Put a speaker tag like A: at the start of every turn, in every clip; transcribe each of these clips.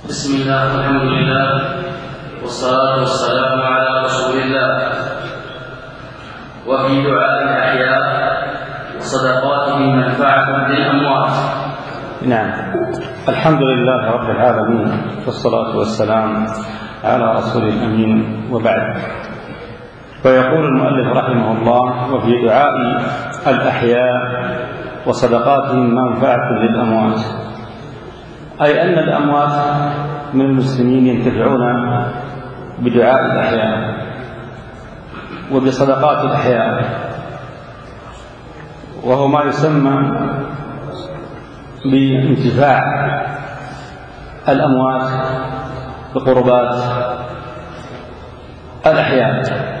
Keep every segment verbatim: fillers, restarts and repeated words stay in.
A: بسم الله والحمد لله والصلاة والسلام على رسول الله. وفي دعاء الأحياء وصدقاته منفعة للأموات.
B: نعم، الحمد لله رب العالمين والصلاة والسلام على رسول الأمين، وبعد. فيقول المؤلف رحمه الله: وفي دعاء الأحياء وصدقاتهم منفعة للأموات، أي أن الأموات من المسلمين ينتفعون بدعاء الأحياء وبصدقات الأحياء، وهو ما يسمى بانتفاع الأموات بقربات الأحياء.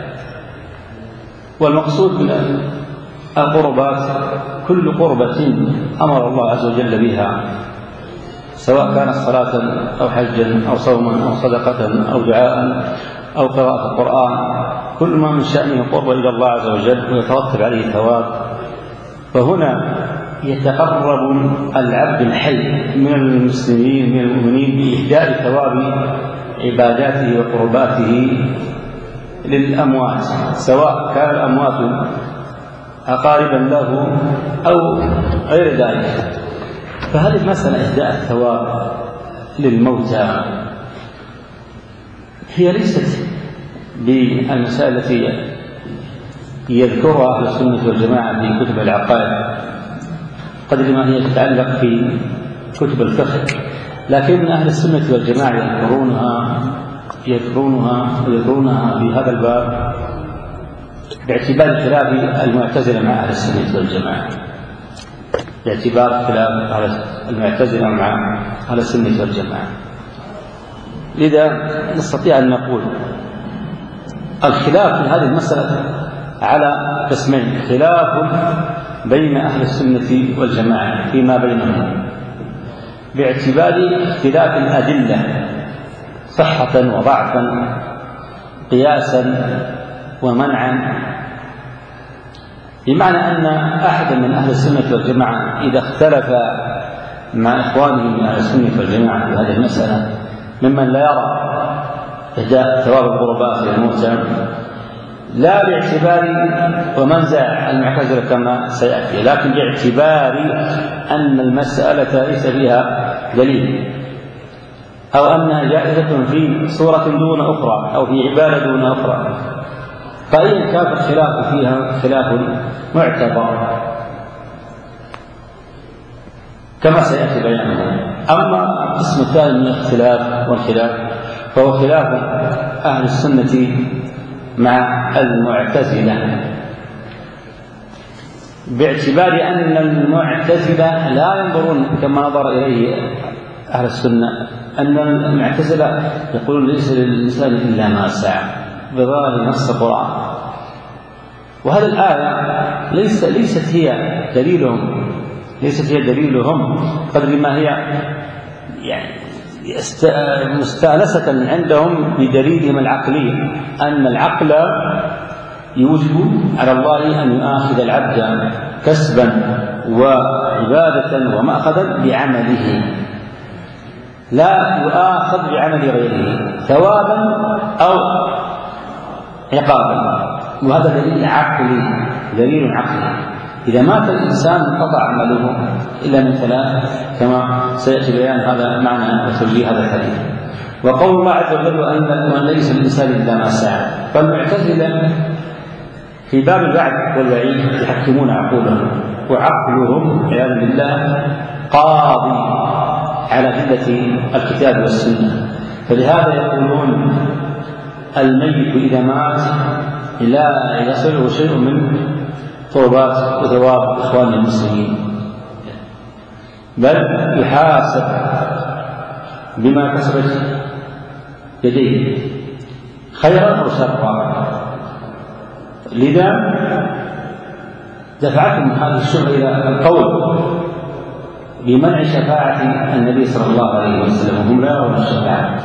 B: والمقصود من القربات كل قربة أمر الله عز وجل بها، سواء كانت صلاة أو حجا أو صوما أو صدقة أو دعاء أو قراءة القرآن، كل ما من شأنه قرب إلى الله عز وجل ويترتب عليه ثواب. فهنا يتقرب العبد الحي من المسلمين من المؤمنين بإهداء ثواب عباداته وقرباته للأموات، سواء كان الأموات أقاربا له أو غير ذلك. فهذه مسألة إهداء الثواب للموتى هي ليست بالمسائل التي يذكرها أهل السنة والجماعة في كتب العقائد قدر ما هي تتعلق في كتب الفقه، لكن أهل السنة والجماعة يذكرونها يذكرونها ويذكرونها في هذا الباب باعتبار خلاف المعتزلة مع أهل السنة والجماعة، باعتبار خلاف المعتزلة مع أهل السنة والجماعة. لذا نستطيع أن نقول الخلاف في هذه المسألة على قسمين: خلاف بين أهل السنة والجماعة فيما بينهم باعتبار اختلاف الأدلة صحة وضعفا، قياسا ومنعا، بمعنى أن أحدا من أهل السنة والجماعة إذا اختلف مع إخوانه من أهل السنة والجماعة في هذه المسألة ممن لا يرى إهداء ثواب القربات للموتى، لا باعتبار ومنزع المعتزلة كما سيأتي، لكن باعتبار أن المسألة ليس فيها دليل، أو أنها جائزة في صورة دون أخرى أو في عبادة دون أخرى، فإن كان الخلاف فيها خلاف معتبر كما سيأتي بيانه. أما القسم الثاني من الاختلاف والخلاف فهو خلاف أهل السنة مع المعتزلة، باعتبار أن المعتزلة لا ينظرون كما نظر إليه أهل السنة، أن المعتزلة يقولون ليس للإنسان إلا ما سعى بظاهر نص القرآن، وهذه الآية ليس ليست هي دليلهم ليست هي دليلهم قدر ما هي يعني مستأنسة عندهم بدليلهم العقلي، أن العقل يوجب على الله أن يؤاخذ العبد كسبا وعبادة ومأخذا بعمله، لا يؤاخذ بعمل غيره ثوابا أو عقابا. وهذا دليل عقلي دليل عقلي إذا مات الإنسان انقطع عمله إلا من ثلاث، كما سيأتي بيان هذا معنى وتوجيه هذا الحديث. وقول الله عز وجل أن ليس الإنسان إلا ما سعى، فالمعتزلة في باب الوعد والوعيد يحكمون عقولهم، وعقلهم عياذا بالله قاضي على أدلة الكتاب والسنة، فلهذا يقولون الميت إذا مات لا يصله شيء من قربات وثواب إخوان المسلمين، بل يحاسب بما كسبت يديه خيرا أو شرا. لذا دفعتهم هذه الشبهة إلى القول بمنع شفاعة النبي صلى الله عليه وسلم، وهم لا يرون الشفاعة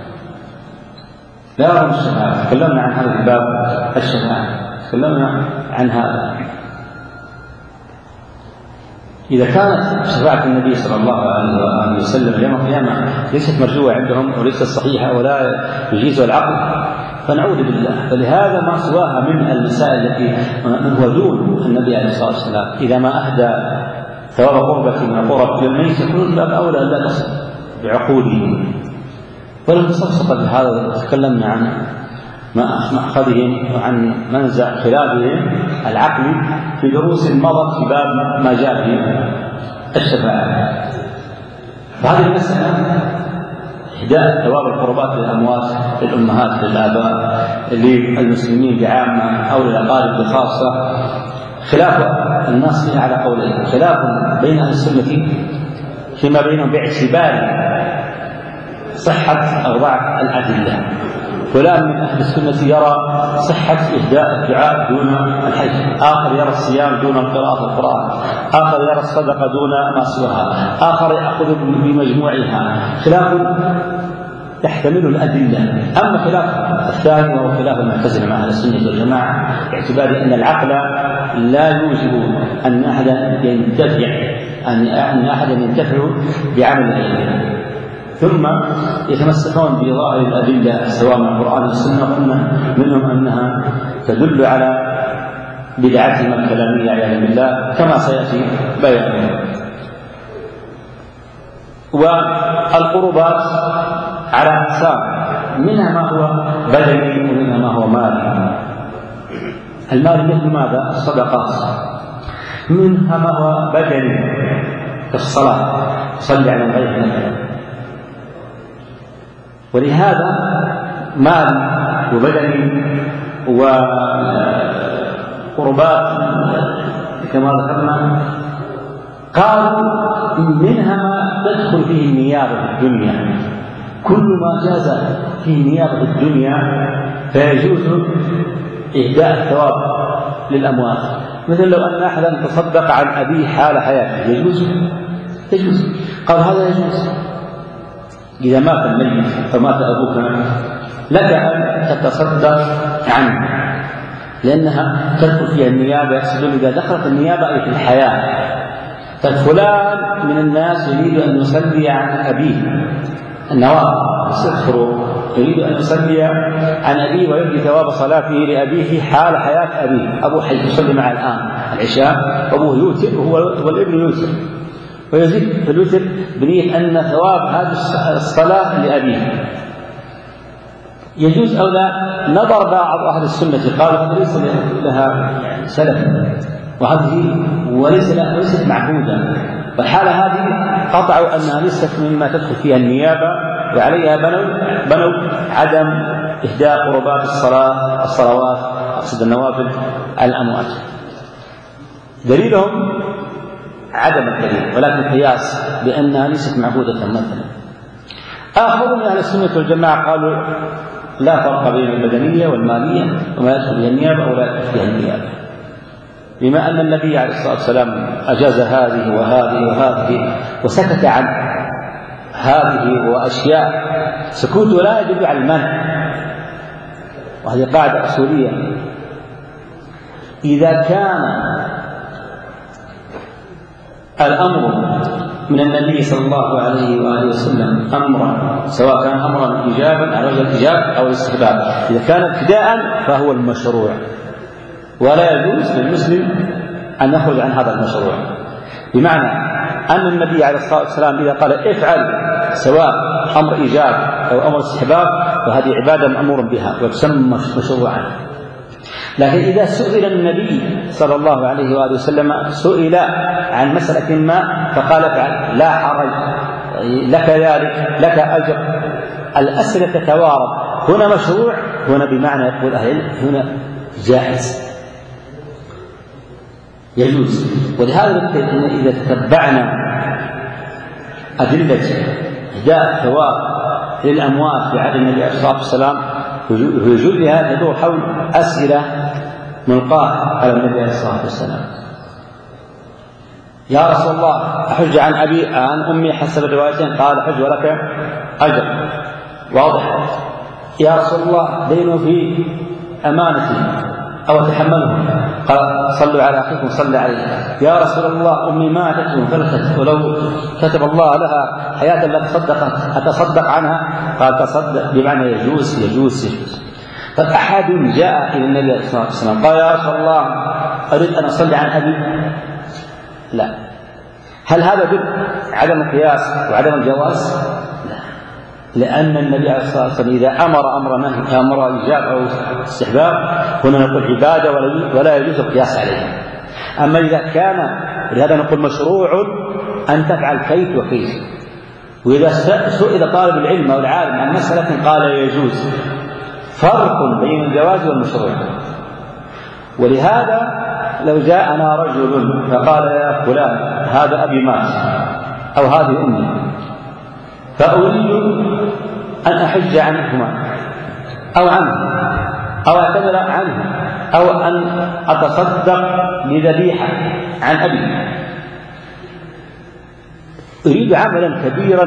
B: لا يرون الشفاعة تكلمنا عن هذا الباب الشفاعة، تكلمنا عن هذا. إذا كانت شفاعة النبي صلى الله عليه وآله وسلم يوم القيامة ليست مرجوة عندهم وليست صحيحة ولا يجيزها العقل فنعوذ بالله. فلهذا ما سواها من المسائل التي من هو دون النبي عليه الصلاة والسلام إذا ما أهدى ثواب قربة من القرب للميت يكون باب أولى لا تصل بعقوله. ولم تصفصف بهذا تكلمنا عن مأخذهم وعن منزع خلافهم العقل في دروس مضت في باب ما جاء في الشفاعة. فهذه المسألة إهداء ثواب القربات للأموات للأمهات للآباء للمسلمين بعامة أو للأقارب بخاصة خلاف الناس فيها على قولين، خلاف بين أهل السنة فيما بينهم باعتبار صحة أو ضعف الأدلة. فلان من أهل السنة يرى صحة إهداء الدعاء دون الحج، آخر يرى الصيام دون قراءة القرآن، آخر يرى الصدقة دون ما سواها، آخر يأخذ بمجموعها، خلاف تحتمل الأدلة. أما خلاف الثاني وهو خلاف المعتزلة مع أهل السنة والجماعة باعتبار أن العقل لا يوجب أن أحدا ينتفع أن أحدا ينتفع بعمل العلم، ثم يتمسكون بظاهر الأدلة سواء من القرآن والسنة، وأن منهم أنها تدل على بدعتهم الكلامية عياذا بالله كما سيأتي بيانه. والقربات على أقسام، منها ما هو بدني ومنها ما هو مالي. المال مثل ماذا؟ الصدقات. منها ما هو بدني كالصلاة، صلي على الغيب مثلا. ولهذا مال وبدني وقربات كما ذكرنا قالوا منها ما تدخل فيه النيابة في الدنيا، كل ما جاز فيه النيابة في الدنيا فيجوز إهداء الثواب للأموات. مثل لو أن أحدا تصدق عن أبيه حال حياته يجوز يجوز قال هذا يجوز. إذا مات الميت فمات أبوك لك أن تتصدق عنه، لأنها تدخل فيها النيابة. يقصدون إذا دخلت النيابة أي في الحياة، ففلان من الناس يريد أن يصلي عن أبيه النواب يستغفر يريد أن يصلي عن أبيه ويبدي ثواب صلاته لأبيه حال حياة أبيه. أبو حي يصلي معه الآن العشاء، أبوه يوتر وهو والابن يوتر، ويزيد في الوتر بنية أن ثواب هذه الصلاة لأبيه. يجوز أو لا؟ نظر بعض أهل السنة قالوا هذا ليس لها سلف وهذه وليس لها ليست معهودة، والحالة هذه قطعوا أنها ليست مما تدخل فيها النيابة، وعليها بنوا بنوا عدم إهداء قربات الصلاة الصلوات أقصد النوافل الأموات. دليلهم عدم الدليل، ولكن قياس بأنها ليست معهودة مثلا. آخرون من أهل السنة والجماعة قالوا لا فرق بين المدنية والمالية وما يدخل فيها النيابة ولا يدخل فيها النيابة، بما أن النبي عليه الصلاة والسلام أجاز هذه وهذه وهذه وسكت عن هذه وأشياء. سكوت لا يدل على المنع، وهذه قاعدة أصولية. إذا كان الأمر من النبي صلى الله عليه وآله وسلم أمرا، سواء كان أمرا إيجابا على وجه الإيجاب أو الاستحباب، إذا كان ابتداء فهو المشروع، ولا يجوز للمسلم أن يخرج عن هذا المشروع. بمعنى أن النبي عليه الصلاة والسلام إذا قال افعل سواء أمر إيجاب أو أمر استحباب فهذه عبادة مأمور بها وتسمى مشروعا. لكن إذا سئل النبي صلى الله عليه وآله وسلم سئل عن مسألة ما فقال افعل لا حرج لك ذلك لك أجر، الأسئلة تتوارد، هنا مشروع هنا بمعنى يقول أهل هنا جائز يجوز. ولهذا إذا تتبعنا أدلة إهداء الثواب للأموات في عهد النبي عليه الصلاة والسلام وجودها تدور حول أسئلة ملقاة على النبي عليه الصلاة والسلام. يا رسول الله أحج عن أبي عن أمي حسب الروايتين؟ قال حج ولك أجر، واضح. يا رسول الله دينه في أمانتي أو تحمله؟ قال صلوا على أخيكم صلى عليه. يا رسول الله أمي ماتت وانفلتت ولو كتب الله لها حياة لا تصدقت أتصدق عنها؟ قال تصدق بمعنى يجوز يجوز يجوز. طيب أحد جاء إلى النبي صلى الله عليه وسلم قال يا رسول الله أريد أن أصلي عن أبي؟ لا. هل هذا يدل عدم القياس وعدم الجواز؟ لا، لأن النبي عليه الصلاة والسلام إذا أمر أمر نهي أمر إيجاب أو استحباب هنا نقول عبادة ولا يجوز القياس عليها. أما إذا كان لهذا نقول مشروع أن تفعل كيف وكيف. وإذا سئل طالب العلم أو العالم عن مسألة قال يجوز، فرق بين الجواز والمشروع. ولهذا لو جاءنا رجل فقال يا فلان هذا أبي مات أو هذه أمي فأريد أن أحج عنهما أو عنه أو أعتذر عنه أو أن أتصدق بذبيحة عن أبي، أريد عملا كبيرا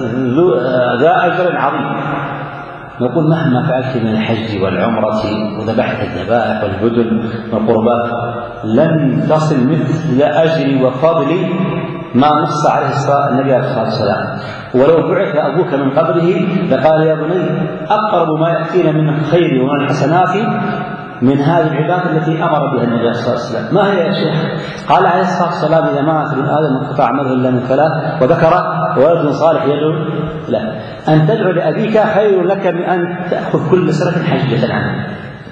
B: ذا أجر عظيم، نقول مهما فعلت من الحج والعمرة وذبحت الذبائح والبدن والقربات لن تصل مثل أجر وفضل ما نص عليه النبي عليه الصلاة والسلام. ولو بعث أبوك من قبره لقال يا بني أقرب ما يأتينا من الخير ومن الحسنات من هذه العبادة التي أمر بها النبي عليه الصلاة والسلام. ما هي يا شيخ؟ قال عليه الصلاة والسلام إذا مات ابن آدم انقطع عمله إلا من ثلاث وذكر ولد صالح يدعو له. أن تدعو لأبيك خير لك من أن تأخذ كل سنة حجة عنه.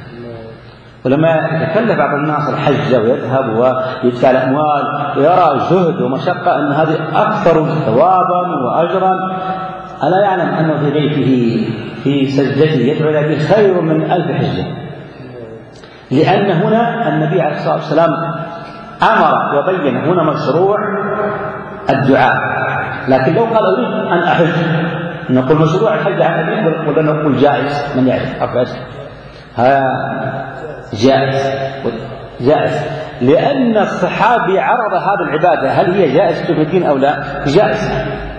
B: ولما يتكلف بعض الناس الحج ويذهب ويدفع الأموال ويرى جهد ومشقة أن هذه أكثر ثوابا وأجرا، ألا يعلم أنه في بيته في سجدته يدعو لأبيه خير من ألف حجة؟ لأن هنا النبي عليه الصلاة والسلام أمر وبين هنا مشروع الدعاء. لكن لو قال أريد أن أحج نقول مشروع الحج عن أبيه ولا نقول جائز؟ من يعرف أفعل ها جائز جائز لأن الصحابي عرض هذه العبادة هل هي جائزة في الدين أو لا؟ جائز.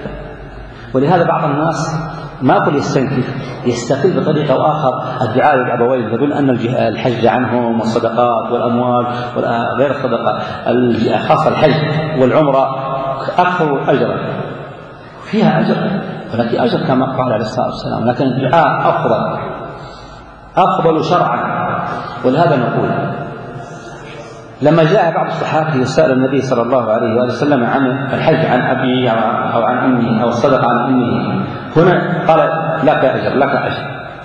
B: ولهذا بعض الناس ما كل يستنكر يستقل بطريقة أو آخر الدعاء للأبوين، يقول أن الحج عنهم والصدقات والأموال وغير الصدقات خاصة الحج والعمرة أكثر أجرا فيها أجر، ولكن أجر كما قال عليه الصلاة والسلام، لكن الدعاء أفضل أفضل شرعا. ولهذا نقول لما جاء بعض الصحابة يسأل النبي صلى الله عليه وآله وسلم عن الحج عن أبي أو عن أمي أو الصدقة عن أمه، هنا قال لك أجر لك أجر.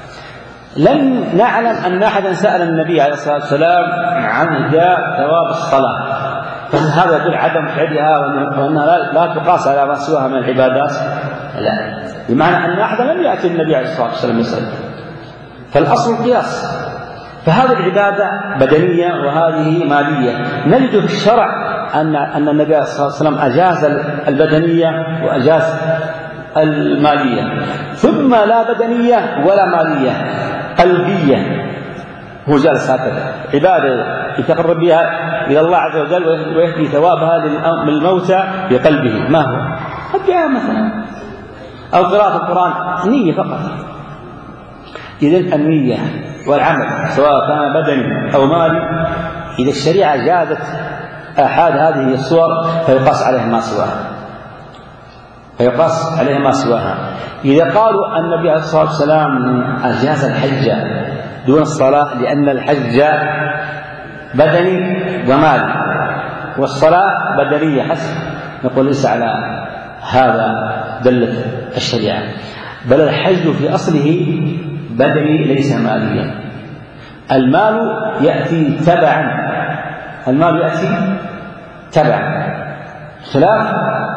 B: لم نعلم أن أحدا سأل النبي عليه الصلاة والسلام عن جاء ثواب الصلاة، فهذا يدل عدم فعلها وأنها لا تقاس على ما سواها من العبادات، لا، بمعنى أن أحدا لم يأتي النبي عليه الصلاة والسلام يسأل، فالأصل القياس. فهذه العبادة بدنية وهذه مالية. نجد في الشرع أن أن النبي عليه الصلاة والسلام أجاز البدنية وأجاز المالية، ثم لا بدنية ولا مالية، قلبية. هو جالس هكذا عبادة يتقرب بها إلى الله عز وجل ويهدي ثوابها للموتى بقلبه. ما هو؟ الدعاء مثلا أو قراءة القرآن، نية فقط. إذن النية والعمل سواء كان بدني أو مالي إذا الشريعة جازت أحد هذه الصور فيقاس عليها ما سواها فيقاس عليها ما سواها إذا قالوا النبي عليه الصلاة والسلام أجاز الحج دون الصلاة لأن الحج بدني ومالي والصلاة بدنية حسب، نقول ليس على هذا دلت الشريعة، بل الحج في أصله بدني ليس ماليا. المال يأتي تبعا المال يأتي تبعا خلاف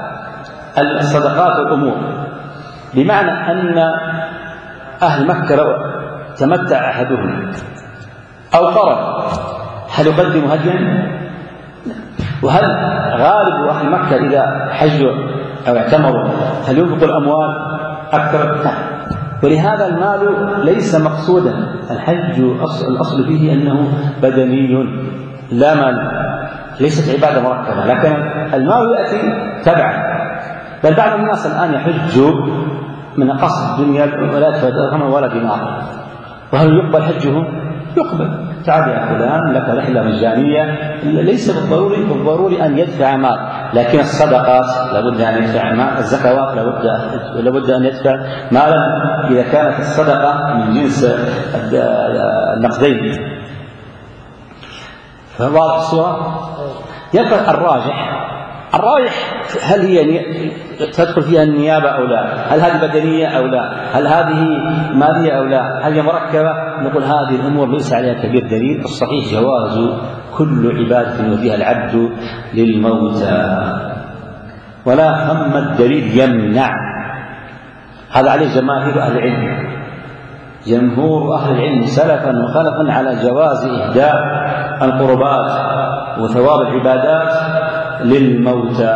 B: الصدقات والأمور، بمعنى أن أهل مكة لو تمتع أحدهم أو قرن هل يقدم هديا؟ وهل غالب أهل مكة إذا حجوا أو اعتمروا هل ينفق الأموال أكثر؟ ولهذا المال ليس مقصودا. الحج الأصل فيه أنه بدني لا مال، ليست عبادة مركبة، لكن المال يأتي تبعا. بل بعض الناس الآن يحج من قصد الدنيا ولا درهم ولا دينار، وهل يقبل حجهم؟ يقبل، تعال يا فلان لك رحلة مجانية، ليس بالضروري بالضروري أن يدفع مال، لكن الصدقات لابد أن يدفع مال، الزكوات لابد لابد أن يدفع مالا إذا كانت الصدقة من جنس النقدين. فواضح الصورة. يبقى الراجح الراجح هل هي تدخل فيها النيابة أو لا؟ هل هذه بدنية أو لا؟ هل هذه مالية أو لا؟ هل هي مركبة؟ نقول هذه الأمور ليس عليها كبير دليل. الصحيح جواز كل عبادة يؤديها العبد للموتى، ولا ثم الدليل يمنع. هذا عليه جماهير أهل العلم، جمهور أهل العلم سلفا وخلفا على جواز إهداء القربات وثواب العبادات للموتى.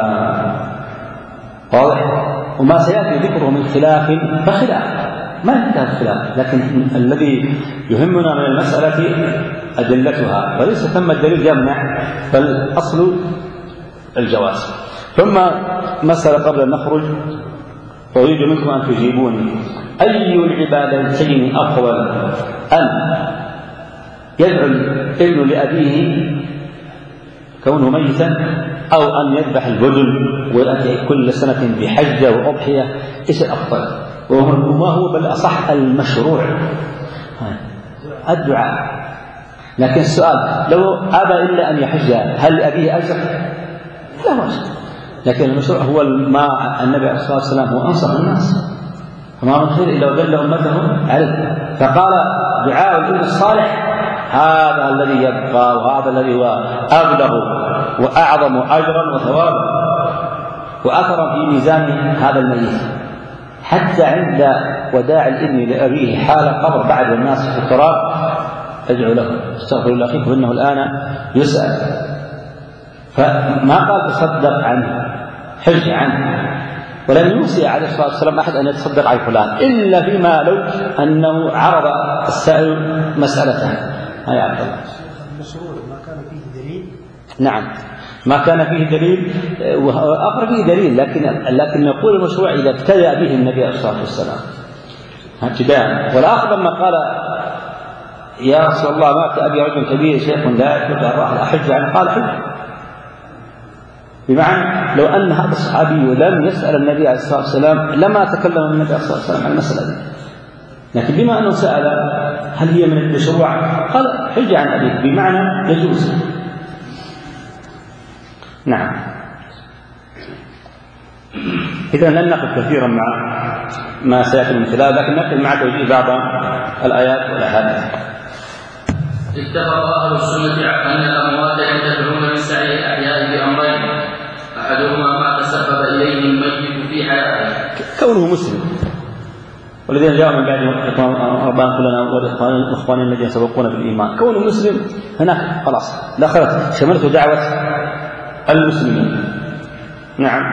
B: واضح؟ وما سيأتي ذكره من خلاف فخلاف، ما ينتهي الخلاف، لكن الذي يهمنا من المسألة أدلتها، وليس ثم الدليل يمنع، فالأصل الجواز. ثم مسألة قبل أن نخرج أريد منكم أن تجيبوني، أي العبادتين أفضل، أن يدعو الابن لأبيه كونه ميتا، أو أن يذبح البدن ويأتي كل سنة بحجة وأضحية؟ إيش الأفضل؟ وما هو بالأصح المشروع؟ الدعاء. لكن السؤال لو أبى إلا أن يحج هل لأبيه أجر؟ لا أجر. لكن المشروع هو ما النبي عليه الصلاة والسلام هو أنصح الناس، فما من خير إلا ودل أمته عليه. فقال دعاء الابن الصالح هذا الذي يبقى، وهذا الذي هو أبلغ وأعظم أجرا وثوابا وأثرا في ميزان هذا الميت. حتى عند وداع الابن لأبيه حال القبر بعد الناس في التراب ادعوا له استغفر الله أخيك فإنه الآن يسأل. فما قال تصدق عنه، حج عنه، ولم يوصي عليه الصلاة والسلام أحد أن يتصدق عن فلان إلا فيما لو أنه عرض السائل مسألته. يا عبد الله،
C: المشروع ما كان فيه دليل.
B: نعم، ما كان فيه دليل، وآخر فيه دليل، لكن لكن نقول المشروع إذا ابتدأ به النبي عليه الصلاة والسلام ابتداء. والآخر لما قال يا رسول الله مات أبي رجل كبير شيخ لا يستطيع الراحة أحج عنه، قال حج. بمعنى لو أن هذا الصحابي لم يسأل النبي عليه الصلاة والسلام لما تكلم النبي عليه الصلاة والسلام عن المسألة دي، لكن بما أنه سأل هل هي من المشروع قال حج عن أبيه، بمعنى يجوز. نعم. إذا لن نقف كثيرا مع ما سيأتي من خلال، لكن نقف مع توجيه بعض الآيات والأحاديث.
A: اتفق أهل السنة على أن الأموات ينتفعون من سعي الأحياء بأمرين، أحدهما ما تسبب إليه الميت في حياته
B: كونه مسلم، والذين جاءوا من بعدهم ربنا كلنا والإخوان الذين سبقونا بالإيمان، كونه مسلم هناك خلاص دخلت شملته دعوة المسلمين. نعم.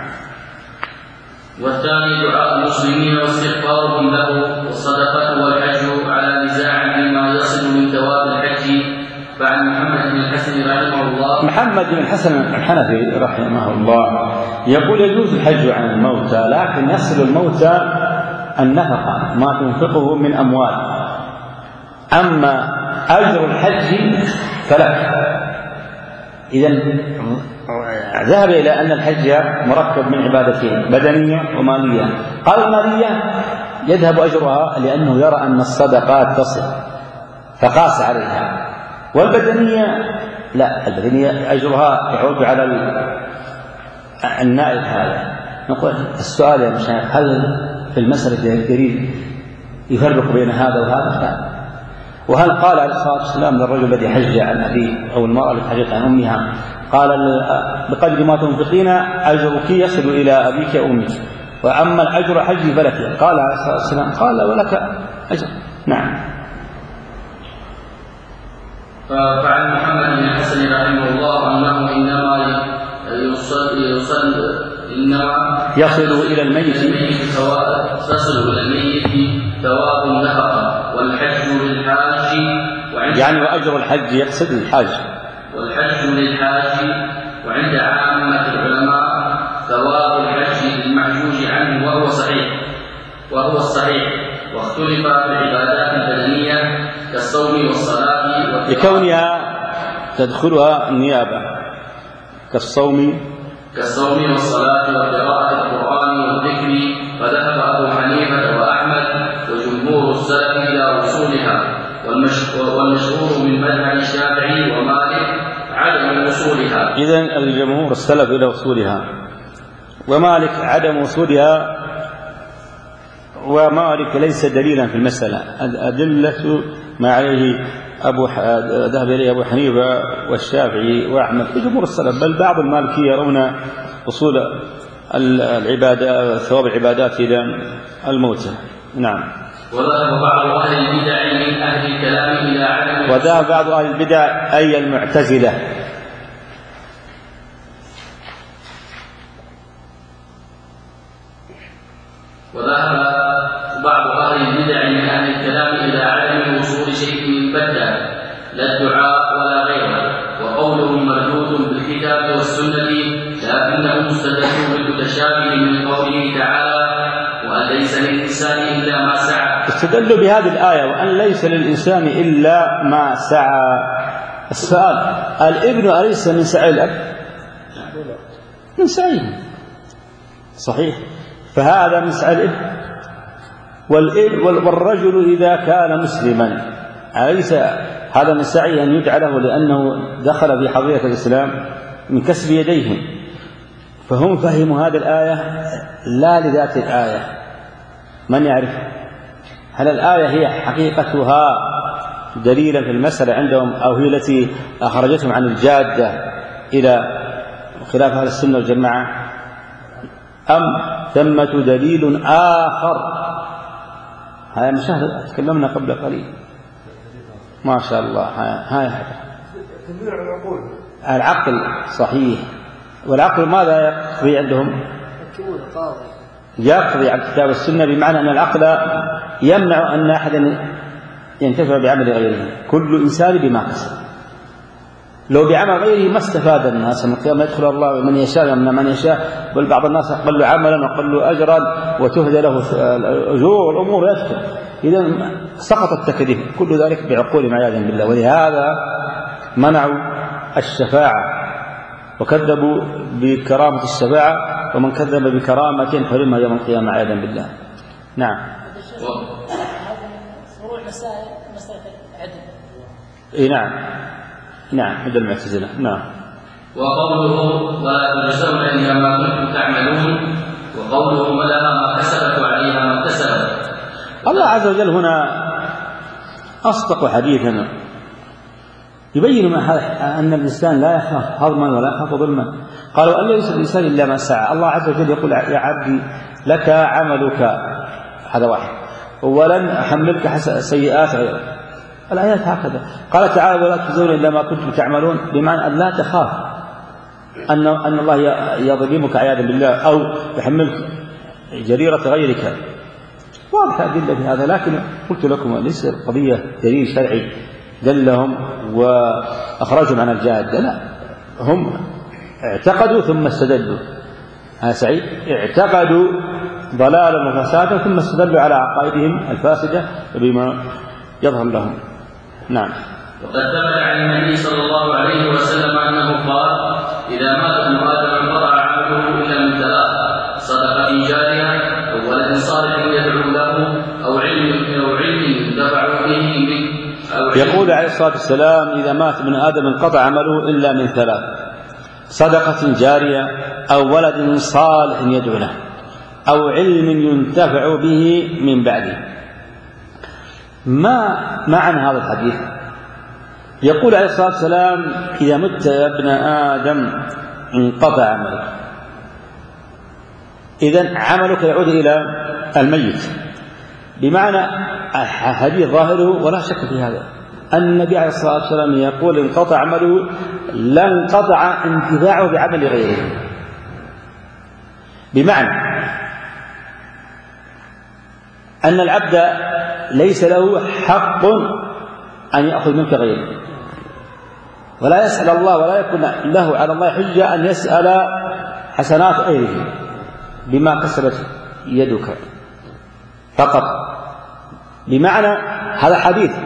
A: والثاني دعاء المسلمين واستغفارهم له والصدقة والحج على نزاع فيما يصل من ثواب الحج. فعن محمد بن الحسن رحمه الله
B: محمد بن الحسن الحنفي رحمه الله يقول يجوز الحج عن الموتى، لكن يصل الموتى النفقة ما تنفقه من أموال، أما أجر الحج فلك. إذن ذهب إلى أن الحج مركب من عبادتين بدنية ومالية. قال المالية يذهب أجرها لأنه يرى أن الصدقات تصل فقاس عليها، والبدنية لا، البدنية أجرها يعود على النائب. هذا نقول السؤال يا مشايخ هل في المسألة الدليل يفرق بين هذا وهذا؟ لا. وهل قال عليه الصلاة والسلام للرجل الذي حج عن أبيه أو المرأة التي حجت عن أمها قال بقدر ما تنفقين أجرك يصل إلى أبيك وأمك، وأما الأجر حج فلك؟ قال عليه الصلاة والسلام قال ولك أجر. نعم.
A: فعن محمد بن الحسن رحمه الله أنه إنما يصل يصل إنما
B: يصل إلى الميت
A: تصل إلى الميت ثواب النفقة، والحج للحاج
B: يعني وأجر الحج يقصد الحاج،
A: والحج للحاج وعند عامة العلماء ثواب الحج للمحجوج عنه وهو صحيح وهو الصحيح. واختلف في العبادات البدنية كالصوم والصلاة
B: لكونها تدخلها النيابة كالصوم
A: كالصوم والصلاة وقراءة القرآن والذكر. فذهب أبو حنيفة وأحمد وجمهور السلف إلى وصولها، والمشهور من مذهب الشافعي ومالك عدم وصولها.
B: إذن الجمهور السلف إلى وصولها، ومالك عدم وصولها، ومالك ليس دليلا في المسألة. الأدلة ما عليه أبو ح... ذهب إليه أبو حنيفة والشافعي وأحمد وجمهور السلف، بل بعض المالكية يرون وصول العبادة ثواب العبادات إلى الموتى. نعم.
A: وذهب بعض أهل البدع من أهل الكلام إلى عدم
B: وذهب بعض أهل البدع أي المعتزلة
A: وذهب بعض أهل البدع من أهل الكلام إلى عدم وصول شيء من بدع لا الدعاء ولا غيره، وقولهم مردود بالكتاب والسنة، لكنهم استدلوا بالمتشابه من قوله تعالى وأن ليس للإنسان إلا ما سعى.
B: استدلوا بهذه الآية وأن ليس للإنسان إلا ما سعى. السؤال: الابن أليس من سعي الأب؟ من سعيه صحيح، فهذا من سعي الابن. والرجل إذا كان مسلما أليس هذا من سعيه أن يجعله لأنه دخل في حظيرة الإسلام من كسب يديه؟ فهم فهموا هذه الآية لا لذات الآية. من يعرف هل الآية هي حقيقتها دليلا في المسألة عندهم، أو هي التي أخرجتهم عن الجادة إلى خلاف أهل السنة والجماعة، أم ثمة دليل آخر؟ هذا مشاهد تكلمنا قبل قليل. ما شاء الله. هاي العقل صحيح. والعقل ماذا يقضي عندهم؟ يقضي على الكتاب والسنة، بمعنى أن العقل يمنع أن أحدا ينتفع بعمل غيره. كل إنسان بما كسب. لو بعمل غيره ما استفاد الناس. من القيامة يدخل الله من يشاء ومن من يشاء، بل بعض الناس يقبل له عملا ويقبل له أجرا وتهدى له الأجور والأمور يدخل. إذا سقط التكليف. كل ذلك بعقول عياذا بالله. ولهذا منعوا الشفاعة وكذبوا بكرامة الشفاعة، ومن كذب بكرامة حرمها يوم القيامة عياذا بالله. نعم.
D: فروع مسائل مسألة عدل.
B: إيه نعم نعم عند المعتزلة. نعم.
A: وقوله ولا تجزون إلا ما كنتم تعملون، وقوله ولها ما كسبت وعليها ما اكتسبت.
B: الله عز وجل هنا أصدق حديثا يبين أن الإنسان لا يخاف هضما ولا يخاف ظلما. قالوا أن ليس الإنسان إلا ما سعى. الله عز وجل يقول يا عبدي لك عملك، هذا واحد، ولن أحملك سيئات. الآيات هكذا. قال تعالى ولا تجزون إلا ما كنتم تعملون، بمعنى أن لا تخاف أن أن الله يظلمك عياذا بالله أو يحملك جريرة غيرك. واضحة أدلة في هذا، لكن قلت لكم ليس القضية دليل شرعي دلهم وأخرجهم عن الجادة، لا، هم اعتقدوا ثم استدلوا. ها سعيد اعتقدوا ضلالا وفسادا ثم استدلوا على عقائدهم الفاسدة بما يظهر لهم. نعم.
A: وقد ثبت عن النبي صلى الله عليه وسلم أنه قال إذا مات ابن آدم انقطع عمله إلا من ثلاث: صدقة جارية أو ولد صالح يدعو له أو علم أو علم ينتفع به من.
B: يقول عليه الصلاة والسلام إذا مات ابن آدم انقطع عمله إلا من ثلاث: صدقة جارية أو ولد صالح يدعو له أو علم ينتفع به من بعده. ما معنى هذا الحديث؟ يقول عليه الصلاة والسلام إذا مت يا ابن آدم انقطع عملك، إذن عملك يعود إلى الميت، بمعنى حديث ظاهره ولا شك في هذا أن النبي عليه الصلاة والسلام يقول انقطع عمله لا انقطع انتفاعه بعمل غيره، بمعنى أن العبد ليس له حق أن يأخذ منك غيره، ولا يسأل الله ولا يكون له على الله حجة أن يسأل حسنات غيره بما كسبت يدك فقط. بمعنى هذا حديث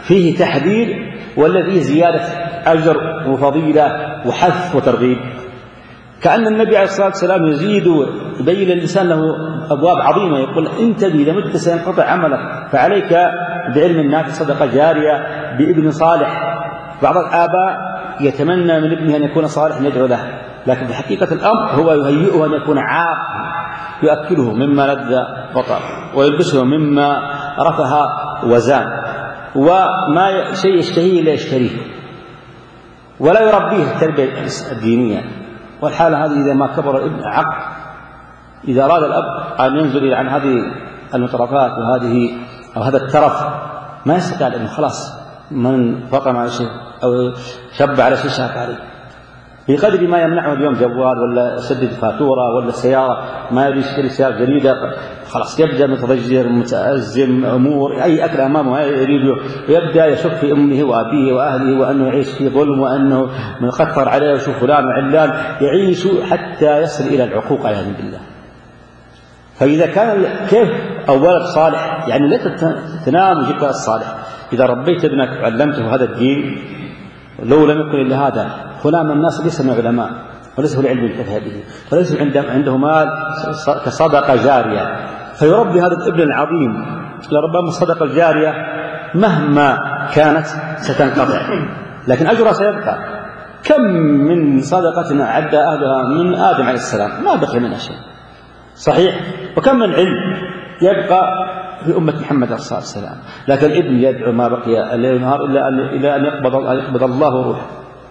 B: فيه تحذير ولا فيه زيادة أجر وفضيلة وحث وترغيب؟ كأن النبي عليه الصلاة والسلام يزيد يبين للإنسان له أبواب عظيمة، يقول انتبه إذا مت سينقطع عملك، فعليك بعلم النافع، صدقة جارية، بابن صالح. بعض الآباء يتمنى من ابنه أن يكون صالحا يدعو له، لكن في حقيقة الأمر هو يهيئه أن يكون عاق، يؤكله مما لذ بطر ويلبسه مما رفه وزان، وما شيء يشتهيه لا يشتريه، ولا يربيه التربية الدينية. والحالة هذه إذا ما كبر الابن عق، إذا أراد الأب أن ينزل عن هذه المترفات وهذه أو هذا الترف ما يستطيع الابن، خلاص من فطن على شيء أو شب على شيء شاك عليه بقدر ما يمنعه اليوم جوال ولا يسدد فاتورة ولا سيارة، ما يريد يشتري سيارة جديدة، خلاص يبدأ متضجر متأزم أمور، أي أكل أمامه ما يريده، ويبدأ يشك في أمه وأبيه وأهله وأنه يعيش في ظلم وأنه مخطر عليه وشوف فلان وعلان، يعيش حتى يصل إلى العقوق والعياذ بالله. فإذا كان كيف أو ولد صالح، يعني لا تنام وجبت الصالح، إذا ربيت ابنك وعلمته هذا الدين لو لم يكن إلا هذا. فلان من الناس ليس من علماء وليس له العلم ينتفع به وليس عنده مال كصدقة جارية، فيربي هذا الابن العظيم. لربما الصدقة الجارية مهما كانت ستنقطع لكن أجرها سيبقى. كم من صدقة عد أهلها من آدم عليه السلام ما بقي منها شيء، صحيح، وكم من علم يبقى في أمة محمد عليه الصلاة والسلام، لكن الابن يدعو ما بقي الليل والنهار إلا أن إلى أن يقبض يقبض الله روحه،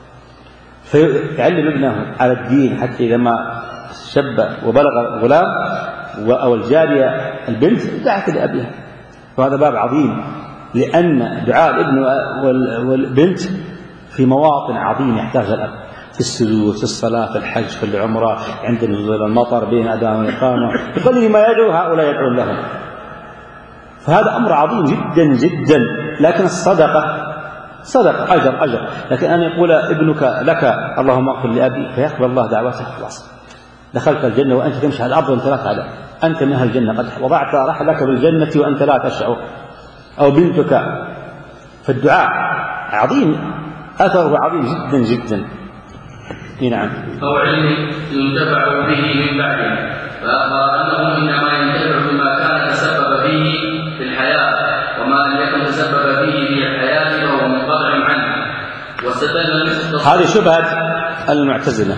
B: فيعلم ابنه على الدين حتى إذا ما شب وبلغ غلام أو الجارية البنت دعت لأبيها. وهذا باب عظيم، لأن دعاء الابن والبنت في مواطن عظيمة يحتاج الأب، في السجود، في الصلاة، في الحج، في العمرة، عند نزول المطر، بين أذان وإقامة، بقدر ما يدعو هؤلاء يدعون لهم. فهذا أمر عظيم جدا جدا. لكن الصدقة صدقة أجر أجر، لكن أن يقول ابنك لك اللهم اغفر لأبي فيقبل الله دعوته، خلاص دخلت الجنة وأنت تمشي على الأرض وأنت لا تعلم، أنت من أهل الجنة، قد وضعت رحلك بالجنة وأنت لا تشعر، أو بنتك. فالدعاء عظيم، أثره عظيم جدا جدا. نعم.
A: أو علم ينتفع به من بعده، فأخبر أنه إنما ينتفع بما كان تسبب فيه في الحياة، وما لم يكن تسبب فيه في الحياة فهو منقطع عنه. واستدل
B: هذه شبهة المعتزلة،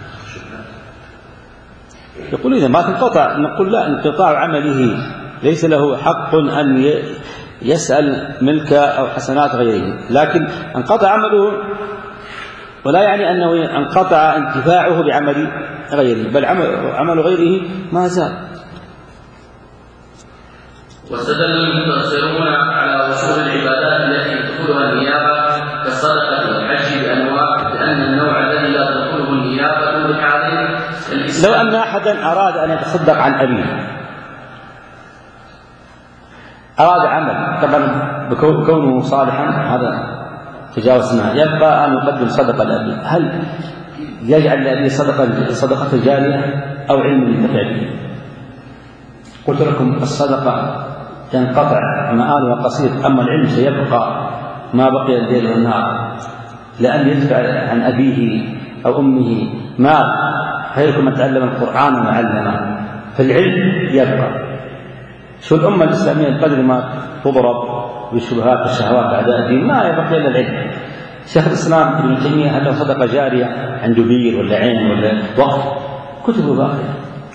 B: يقول إذا ما تنقطع، نقول لا، انقطاع عمله ليس له حق أن يسأل ملك أو حسنات غيره، لكن انقطع عمله ولا يعني أنه انقطع انتفاعه بعمل غيره، بل عمل, عمل غيره ما زال.
A: واستدل المقتصرون على وصول العبادات التي تدخلها النيابة كالصدقة والحج بأنواع، لأن النوع الذي لا تدخله النيابة بحال
B: لو أن أحدا أراد أن يتصدق عن أبيه، أراد عمل، طبعا بكونه صالحا هذا تجاوزناه، يبقى أن يقدم صدقة لأبيه، هل يجعل لأبيه صدقة صدقة جارية أو علم ينتفع به؟ قلت لكم الصدقة تنقطع مآلها قصير، أما العلم سيبقى ما بقي الليل والنهار، لأن يدفع عن أبيه أو أمه مال، خيركم من تعلم القرآن وعلمه، فالعلم يبقى. شو الأمة الإسلامية قدر ما تضرب بالشبهات والشهوات أعداء الدين ما يبقى إلا العلم. شيخ الإسلام ابن تيمية هل له صدقة جارية عنده بير ولا عين ولا وقف؟ كتبه باقية.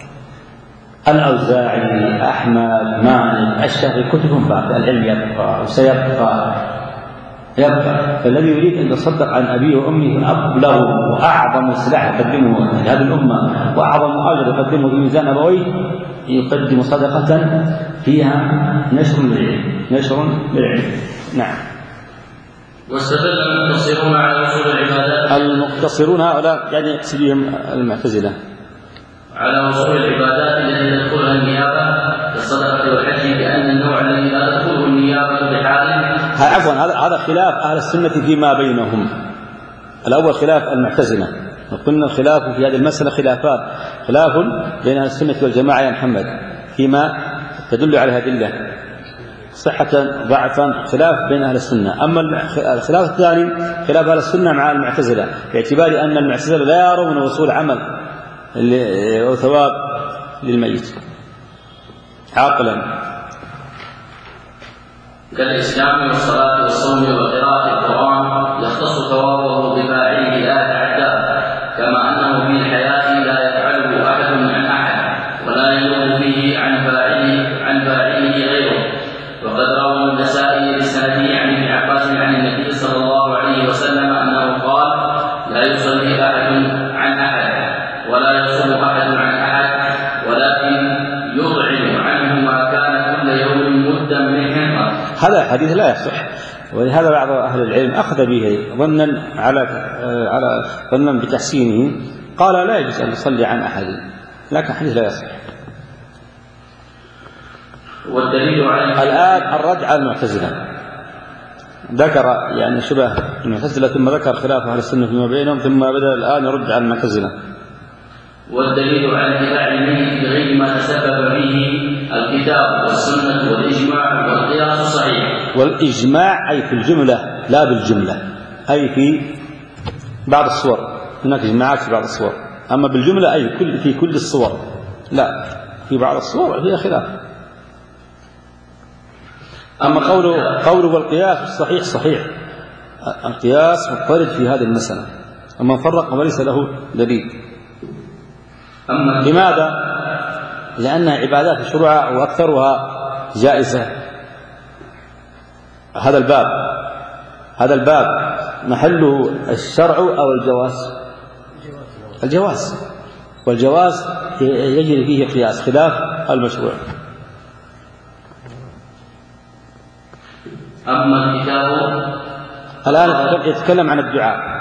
B: الأوزاعي، أحمد، مالك، الشافعي كتبهم باقية، العلم يبقى وسيبقى يبقى. فالذي يريد أن يتصدق عن أبيه وأمه أبلغ وأعظم سلاح يقدمه لهذه الأمة وأعظم أجر يقدمه في ميزان أبويه، يقدم صدقة فيها نشر للعلم، نشر للعلم. نعم.
A: واستدل المقتصرون على وصول العبادات،
B: المقتصرون هؤلاء يعني يقصد بهم المعتزلة،
A: على وصول العبادات التي تدخلها النيابة كالصدقة والحج بأن النوع الذي لا تدخله النيابة بحال.
B: عفوا هذا هذا خلاف أهل السنة فيما بينهم. الأول خلاف المعتزلة، وقلنا الخلاف في هذه المسألة خلافات، خلاف بين أهل السنة والجماعة يا محمد فيما تدل على أدلة. صحة ضعفا خلاف بين أهل السنة. أما الخلاف الثاني خلاف أهل السنة مع المعتزلة، باعتبار أن المعتزلة لا يرون وصول عمل أو ثواب للميت عاقلا.
A: كالإسلام والصلاة والصوم وقراءة القرآن يختص ثوابه بفاعله لا يتعداه، كما أنه في الحياة لا يفعله أحد عن أحد ولا ينوب فيه عن فاعله عن فاعله غيره. وقد روى النسائي بسنده عن ابن عباس عن النبي صلى الله عليه وسلم أنه قال: لا يصلي أحد عن أحد ولا يصوم أحد عن أحد، ولكن يطعم عنه ما كان كل يوم مدا من حنطة.
B: هذا الحديث لا يصح، ولهذا بعض أهل العلم أخذ به ظنا على على ظنا بتحسينه، قال لا يجوز أن يصلي عن أحد، لكن الحديث لا يصح.
A: والدليل على
B: الآن الرد على المعتزلة، ذكر يعني شبه المعتزلة ثم ذكر خلاف أهل السنة فيما بينهم، ثم بدأ الآن يرد على المعتزلة.
A: والدليل على انتفاع الميت بغير ما تسبب فيه الكتاب والسنة والإجماع والقياس الصحيح.
B: والإجماع أي في الجملة لا بالجملة، أي في بعض الصور، هناك إجماعات في بعض الصور، أما بالجملة أي كل في كل الصور، لا في بعض الصور فيها خلاف. أما قوله قوله والقياس الصحيح صحيح، القياس مضطرد في هذه المسألة، أما فرق وليس له دليل. لماذا؟ لأنها عبادات مشروعة وأكثرها جائزة. هذا الباب هذا الباب محله الشرع أو الجواز؟ الجواز، والجواز يجري فيه قياس خلاف المشروع.
A: أما الكتاب
B: الآن يتكلم عن الدعاء،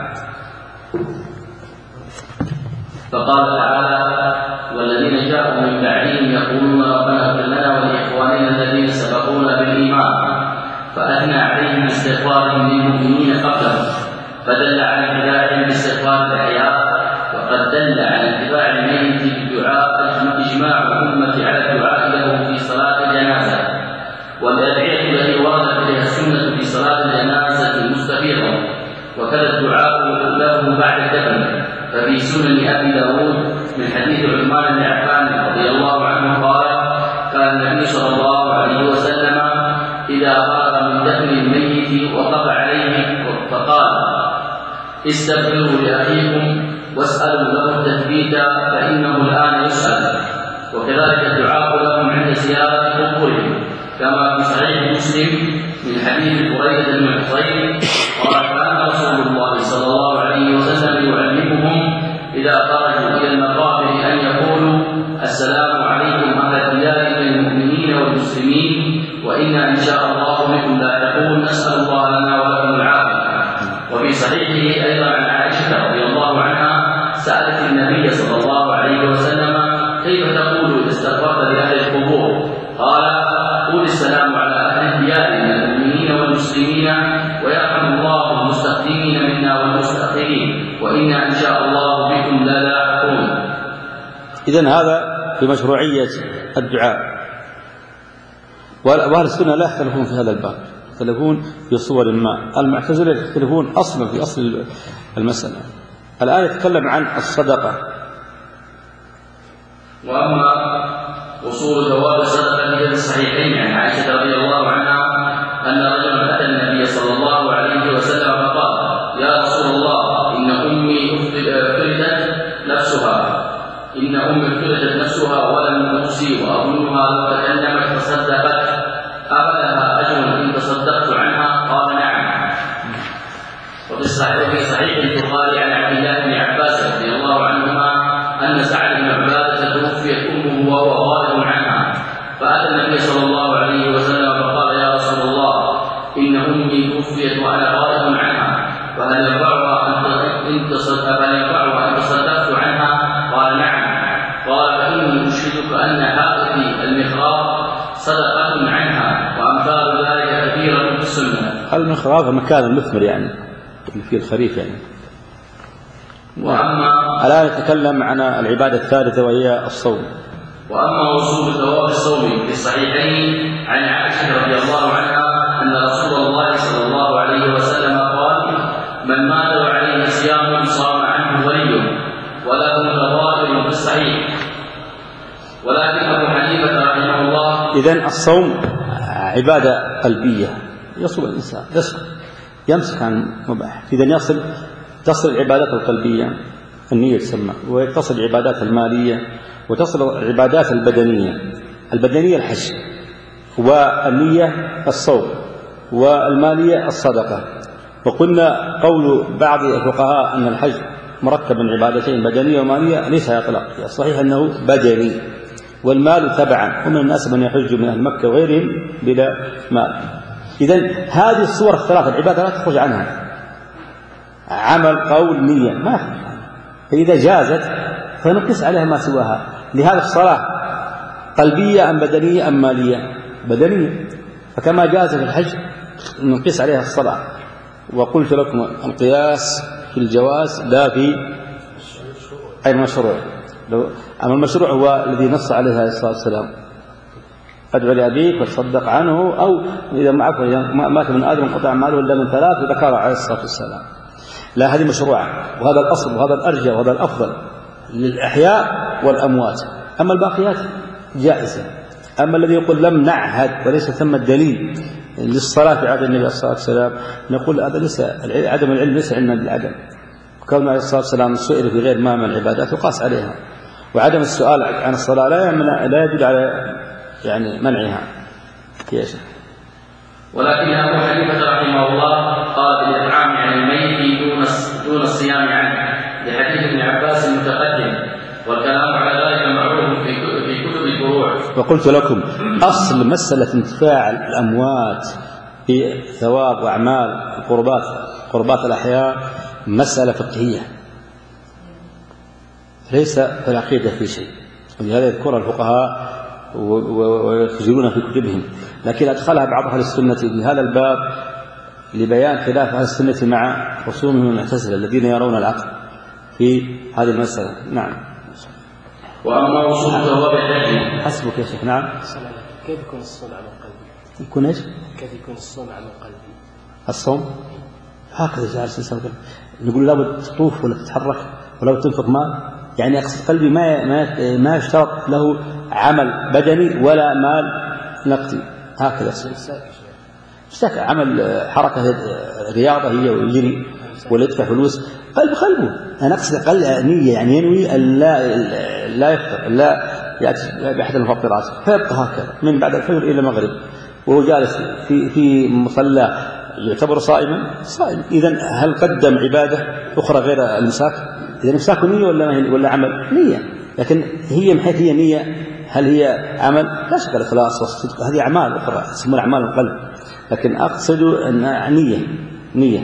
A: فقال تعالى: والذين جاءوا من بعدهم يقولون ربنا اغفر لنا ولإخواننا الذين سبقونا بالإيمان، فأثنى عليهم باستغفارهم للمؤمنين قبلهم، فدل على اتباعهم باستغفار الأحياء، وقد دل على اتباع الميت بالدعاء إجماع الأمة على الدعاء له في صلاة الجنازة، والأدعية التي وردت إليها السنة في صلاة الجنازة مستفيضة، وكذا الدعاء له بعد الدفن. ففي سنن أبي داود من حديث عثمان بن عفان رضي الله عنه قال: كان النبي صلى الله عليه وسلم إذا فرغ من دفن الميت وقف عليه فقال: استغفروا لأخيكم واسألوا له التثبيت فإنه الآن يسأل. وكذلك الدعاء لهم عند زيارة قبورهم، كما في صحيح مسلم من حديث بريدة بن حصين قال: كان رسول الله صلى الله عليه وسلم يعلمهم إذا خرجوا إلى المقابر أن يقولوا: السلام عليكم أهل الديار من المؤمنين والمسلمين، وإنا إن شاء الله بكم لاحقون، نسأل الله لنا ولكم العافية. وفي صحيحه أيضا عن عائشة رضي الله عنها سألت النبي صلى الله عليه وسلم: كيف تقول إذا استغفرت لأهل القبور؟ قال: قل السلام على أهل الديار من المؤمنين والمسلمين، ويرحم الله المستقدمين منا والمستأخرين، وإنا إن شاء الله بكم لا لاحقون.
B: إذن هذا في مشروعية الدعاء، وأهل السنة لا يختلفون في هذا الباب، يختلفون في صور ما. المعتزلة يختلفون أصلا في أصل المسألة. الآن يتكلم عن الصدقة.
A: وأما وصول ثواب الصدقة في الصحيحين عن عائشة رضي الله عنها أن رجلا أتى النبي صلى الله عليه وسلم فقال: يا رسول الله، إن أمي افترضت نفسها إن أمي افترضت نفسها ولم توصي، وأظنها لو تكلمت تصدقت، أفلها أجر إن تصدقت عنها؟ قال: نعم. وفي صحيح البخاري عن عبد الله بن عباس رضي الله عنهما أن سعد بن عبادة توفيت أمه وهو غائب عنها، فأتى النبي صلى الله عليه وسلم فقال: يا رسول الله، إن أمي توفيت وأنا غائب عنها، فهل ينفعها أن تصدقت عنها؟ قال: نعم. قال: فإني أشهدك أن حائطي المخراف صدقة عنها، وأمثال ذلك كثيرة في السنة.
B: المخراف مكان المثمر يعني في الخريف يعني.
A: وأما
B: الآن نتكلم عن العبادة الثالثة وهي الصوم.
A: وأما وصول ثواب الصوم في الصحيحين عن عائشة رضي الله عنها أن رسول الله صلى الله عليه وسلم قال: من مات وعليه صيام صام عنه ولي وله نظائر في الصحيح. ولكن أبو حنيفة رحمه الله:
B: إذن الصوم عبادة قلبية يصوم الإنسان، يصوم يمسك عن مباح، إذن يصل تصل العبادات القلبية النية تسمى، وتصل العبادات المالية، وتصل العبادات البدنية. البدنية الحج، والنية الصوم، والمالية الصدقة. وقلنا قول بعض الفقهاء أن الحج مركب من عبادتين بدنية ومالية ليس يطلق، الصحيح أنه بدني، والمال تبعا، ومن الناس من يحج من أهل مكة وغيرهم بلا مال. إذن هذه الصور الثلاثة العبادة لا تخرج عنها، عمل قول نية ما يخرج عنها، فإذا جازت فنقص عليها ما سواها. لهذا الصلاة قلبية أم بدنية أم مالية؟ بدنية، فكما جاز في الحج نقص عليها الصلاة. وقلت لكم القياس في الجواز لا في أي المشروع. أما المشروع هو الذي نص عليه عليه الصلاة والسلام: ادعو لأبيك وتصدق عنه، أو إذا معك مات من آدم انقطع ماله إلا من ثلاث، وذكر عليه الصلاة والسلام. لا، هذه مشروعة، وهذا الأصل وهذا الأرجى وهذا الأفضل للأحياء والأموات. أما الباقيات جائزة. أما الذي يقول لم نعهد وليس ثم الدليل للصلاة في عهد النبي عليه الصلاة والسلام، نقول هذا ليس عدم العلم ليس علما بالعدم، وكون عليه الصلاة والسلام سئل في غير ما من العبادات وقاس عليها، وعدم السؤال عن الصلاة لا لا يدل على يعني منعها. يا شيخ.
A: ولكن أبو حنيفة رحمه الله قال بالإطعام عن الميت دون دون الصيام عنه لحديث ابن عباس المتقدم، والكلام على ذلك معروف في في كتب الفروع.
B: وقلت لكم أصل مسألة انتفاع الأموات في ثواب وأعمال القربات قربات الأحياء مسألة فقهية ليس في العقيدة في شيء، ولهذا يذكرها الفقهاء ويخرجون في كتبهم، لكن أدخلها بعض أهل السنة في هذا الباب لبيان خلاف أهل السنة مع خصومهم المعتزلة الذين يرون العقل في هذه المسألة. نعم.
A: وأما وصول ثواب الحج
B: حسبك يا شيخ. نعم.
C: كيف يكون الصوم عن قلبي؟
B: يكون ايش؟
C: كيف يكون الصوم عن قلبي؟
B: الصوم هكذا جالس الإنسان نقول لابد تطوف ولا تتحرك ولا تنفق مال، يعني أقصد قلبي ما ما ما يشترط له عمل بدني ولا مال نقدي، هكذا اشتكى عمل حركة رياضة هي ويجري ولا يدفع فلوس، قلب قلبه. أنا أقصد قلب نية، يعني ينوي لا لا يفطر لا يأتي بأحد المفطرات، فيبقى هكذا من بعد الفجر إلى المغرب وهو جالس في في مصلى يعتبر صائما صائم. إذن هل قدم عبادة أخرى غير الإمساك؟ إذا الإمساك نية ولا ولا عمل؟ نية، لكن هي من حيث هي نية هل هي عمل؟ لا شك الإخلاص والصدق هذه أعمال أخرى تسمى أعمال القلب، لكن أقصد أن نية نية.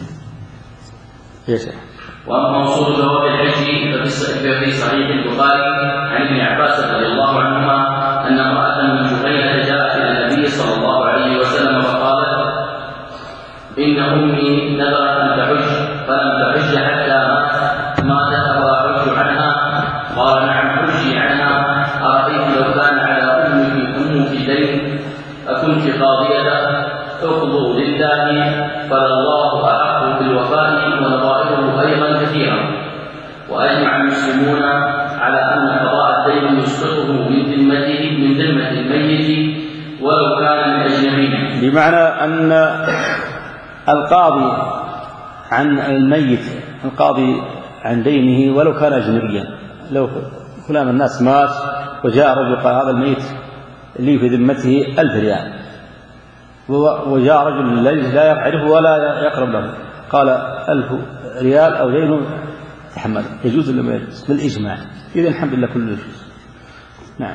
B: يا شيخ.
A: وأما وصول ثواب الحج ففي صحيح البخاري عن ابن عباس رضي الله عنهما أن امرأة من جهينة جاءت إلى النبي صلى الله عليه وسلم فقالت: إن أمي نذرت أن تحج فلم تحج حتى مات ماتت أفأحج عنها؟ قال: نعم حجي عنها. أرأيت لو كان على أمك أمك دين أكنت قاضية تقضوا لله فلله أحق بالوفاء ونظائره أيضا كثيرا. وأجمع المسلمون على أن قضاء الدين يسقطه من ذمته من ذمة الميت ولو كان من أجنبي،
B: بمعنى أن القاضي عن الميت القاضي عن دينه ولو كان أجنبيا. لو فلان الناس مات وجاء رجل قال هذا الميت لي في ذمته ألف ريال، وجاء رجل لا يعرفه ولا يقرب له قال ألف ريال أو دينه تحمله، يجوز ولا ما يجوز؟ بالإجماع. إذن الحمد لله كله يجوز. نعم.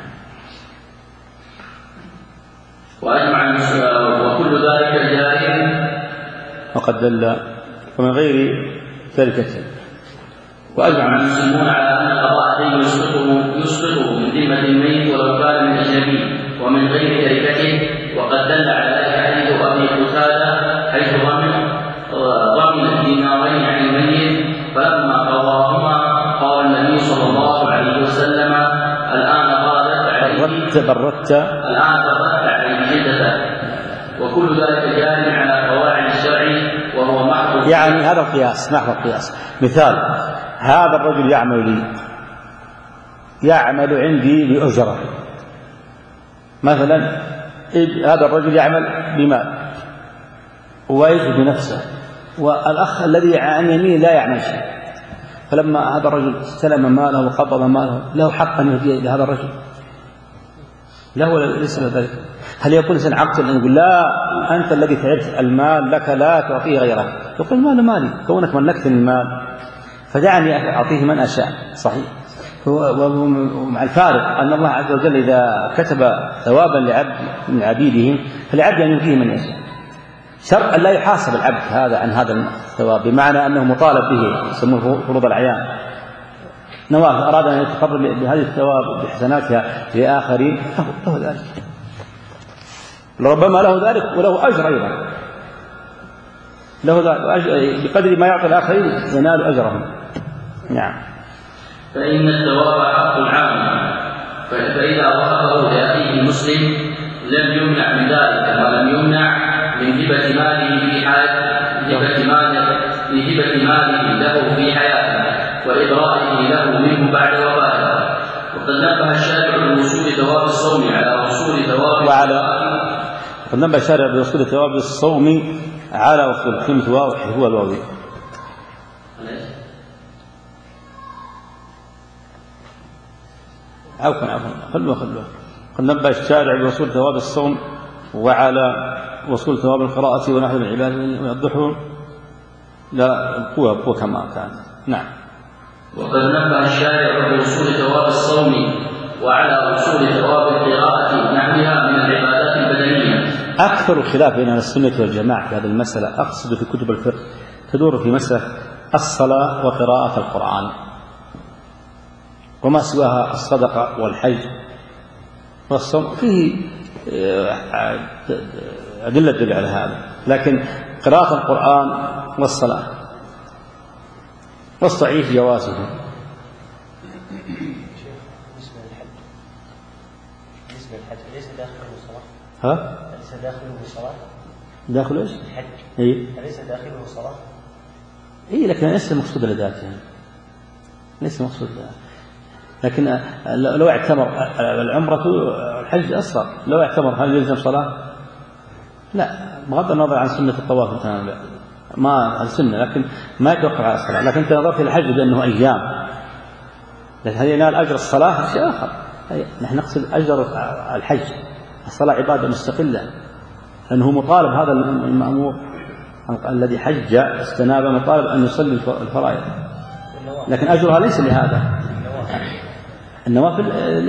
A: وأجمع وكل ذلك جاري
B: وقد دل ومن غير تركة.
A: وأجمع المسلمون على أن قضاء الدين يسقطه يسقطه من ذمة الميت ولو كان من أجنبي ومن غير تركته. وقد دل على ذلك حديث أبي قتادة حيث ضمن ضمن الدينارين عن الميت فلما قضاهما قال النبي صلى الله عليه وسلم: الآن غادت
B: أنت بردت
A: الآن بردت عليه جدة، وكل ذلك جاري على قواعد الشرع وهو محض.
B: يعني هذا القياس، محض القياس. مثال: هذا الرجل يعمل لي يعمل عندي بأجرة مثلا، هذا الرجل يعمل بمال ويجد بنفسه، والأخ الذي عن يمين لا يعمل شيء، فلما هذا الرجل استلم ماله وقبض ماله له حق أن يهديه إلى هذا الرجل؟ لا، ولا ليس ذلك. هل يقول إنسان عقل أن يقول لا أنت الذي تعبت المال لك لا تعطيه غيره؟ يقول المال مالي، كونك ملكتني المال فدعني أعطيه من أشاء. صحيح. ومع الفارق أن الله عز وجل إذا كتب ثوابا لعبد من عبيده فلعبد أن يؤتيه من يشاء، شرط أن لا يحاسب العبد هذا عن هذا الثواب، بمعنى أنه مطالب به، يسمونه فروض الأعيان. نواه أراد أن يتقرب بهذه الثواب بحسناتها لآخرين له ذلك، ربما له ذلك وله أجر أيضا، له ذلك بقدر ما يعطي الآخرين ينال أجرهم. نعم.
A: فإن الثواب حق عام، فإذا وهبه لأخيه المسلم لم يمنع من ذلك، ولم يمنع من هبة ماله في حياته، هبة ماله لهبة ماله له في حياته وإبرائه له منه بعد وفاته. وقد نبه الشارع بوصول ثواب الصوم على وصول ثواب
B: وعلى قد نبه الشارع بوصول ثواب الصوم على وصول كلمة واو هو الواو. عفوا عفوا خلوه خلوه قد نبه الشارع بوصول ثواب الصوم وعلى وصول ثواب القراءة ونحو العبادة ويوضحه لا قوة قوة كما كان. نعم.
A: وقد نبه الشارع بوصول ثواب الصوم وعلى وصول ثواب القراءة نحوها من العبادات البدنية.
B: أكثر الخلاف بين السنة والجماعة في هذه المسألة، أقصد في كتب الفقه، تدور في مسألة الصلاة وقراءة القرآن، وما سواها الصدقة والحج والصوم فيه أدلة تدل على هذا، لكن قراءة القرآن والصلاة والصحيح جوازه.
C: بالنسبة للحج أليس داخله الصلاة؟
B: ها؟
C: أليس داخله الصلاة؟
B: داخل إيش؟
C: الحج.
B: إيه؟
C: أليس داخله الصلاة؟
B: إيه، لكن ليس مقصود لذاته، يعني ليس مقصود لذاته. لكن لو اعتمر العمرة الحج أصغر، لو اعتمر هل يلزم صلاة؟ لا، بغض النظر عن سنة الطواف مثلا، ما السنة، لكن ما يتوقع على الصلاة. لكن أنت نظرت إلى الحج بأنه أيام، لكن هل ينال أجر الصلاة؟ شيء آخر. نحن نقصد أجر الحج، الصلاة عبادة مستقلة، لأنه مطالب هذا المأمور الذي حج استناب مطالب أن يصلي الفرائض، لكن أجرها ليس لهذا. النوافل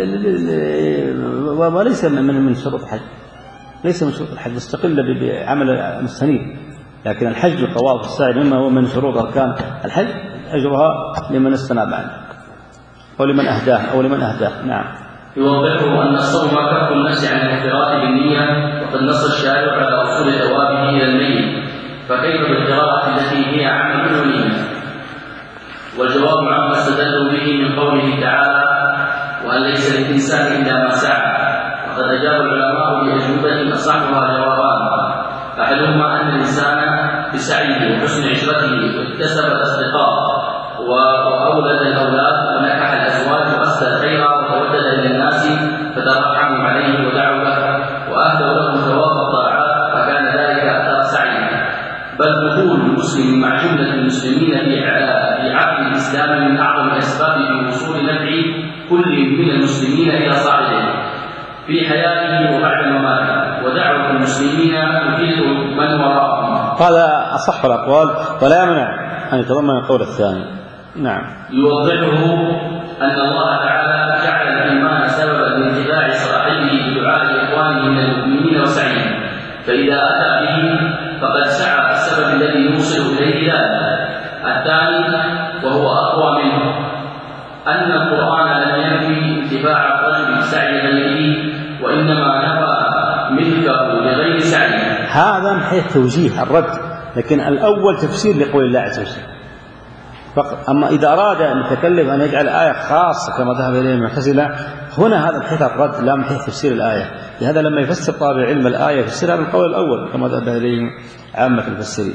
B: وليس من من شروط الحج، ليس من شروط الحج، مستقلة بعمل مستنيب، لكن الحج والطواف والسعي مما هو من شروط أركان الحج أجرها لمن استناب عنه أو لمن أهداه أو لمن أهداه. نعم.
A: يوضحه أن الصوم كف النفس عن الانفراد بالنية، وقد نص الشارع على وصول ثوابه إلى الميت، فكيف بالقراءة التي هي عمل ونية؟ والجواب عما استدلوا به من قوله تعالى: وأن ليس للإنسان إلا ما سعى. وقد أجاب العلماء بأجوبة أصحها جوابان: أحدهما أن الإنسان بسعيه وحسن عشرته اكتسب الأصدقاء وأولد الأولاد ونكح الأزواج وأسدى الخير وتودد إلى الناس فترحموا عليه ودعوا له وأهدوا له ثواب الطاعات، فكان ذلك أثر سعيه. بل دخول المسلم مع جملة المسلمين في عقد الإسلام من أعظم الأسباب في وصول نفع كل من المسلمين إلى صاحبه في حياته وبعد مماته، ودعوة المسلمين تفيد من وراءهم.
B: هذا أصح الأقوال ولا يمنع أن يتضمن القول الثاني. نعم.
A: يوضحه أن الله تعالى جعل الإيمان سببا لاتباع صاحبه بدعاء إخوانه من المؤمنين وسعيهم، فإذا أتى به فقد سعى السبب الذي يوصل إليه ذلك. الثاني وهو أقوى منه أن القرآن لم ينفي انتفاع الرجل بسعي غيره، وإنما نفى ملكه لغير سعيه.
B: هذا من حيث توجيه الرد، لكن الأول تفسير لقول الله عز وجل فقط. أما إذا أراد أن يتكلم أن يجعل آية خاصة كما ذهب إليه المعتزلة هنا هذا من حيث الرد لا من حيث تفسير الآية. لهذا لما يفسر طالب العلم الآية يفسرها بالقول الأول كما ذهب إليه عامة المفسرين.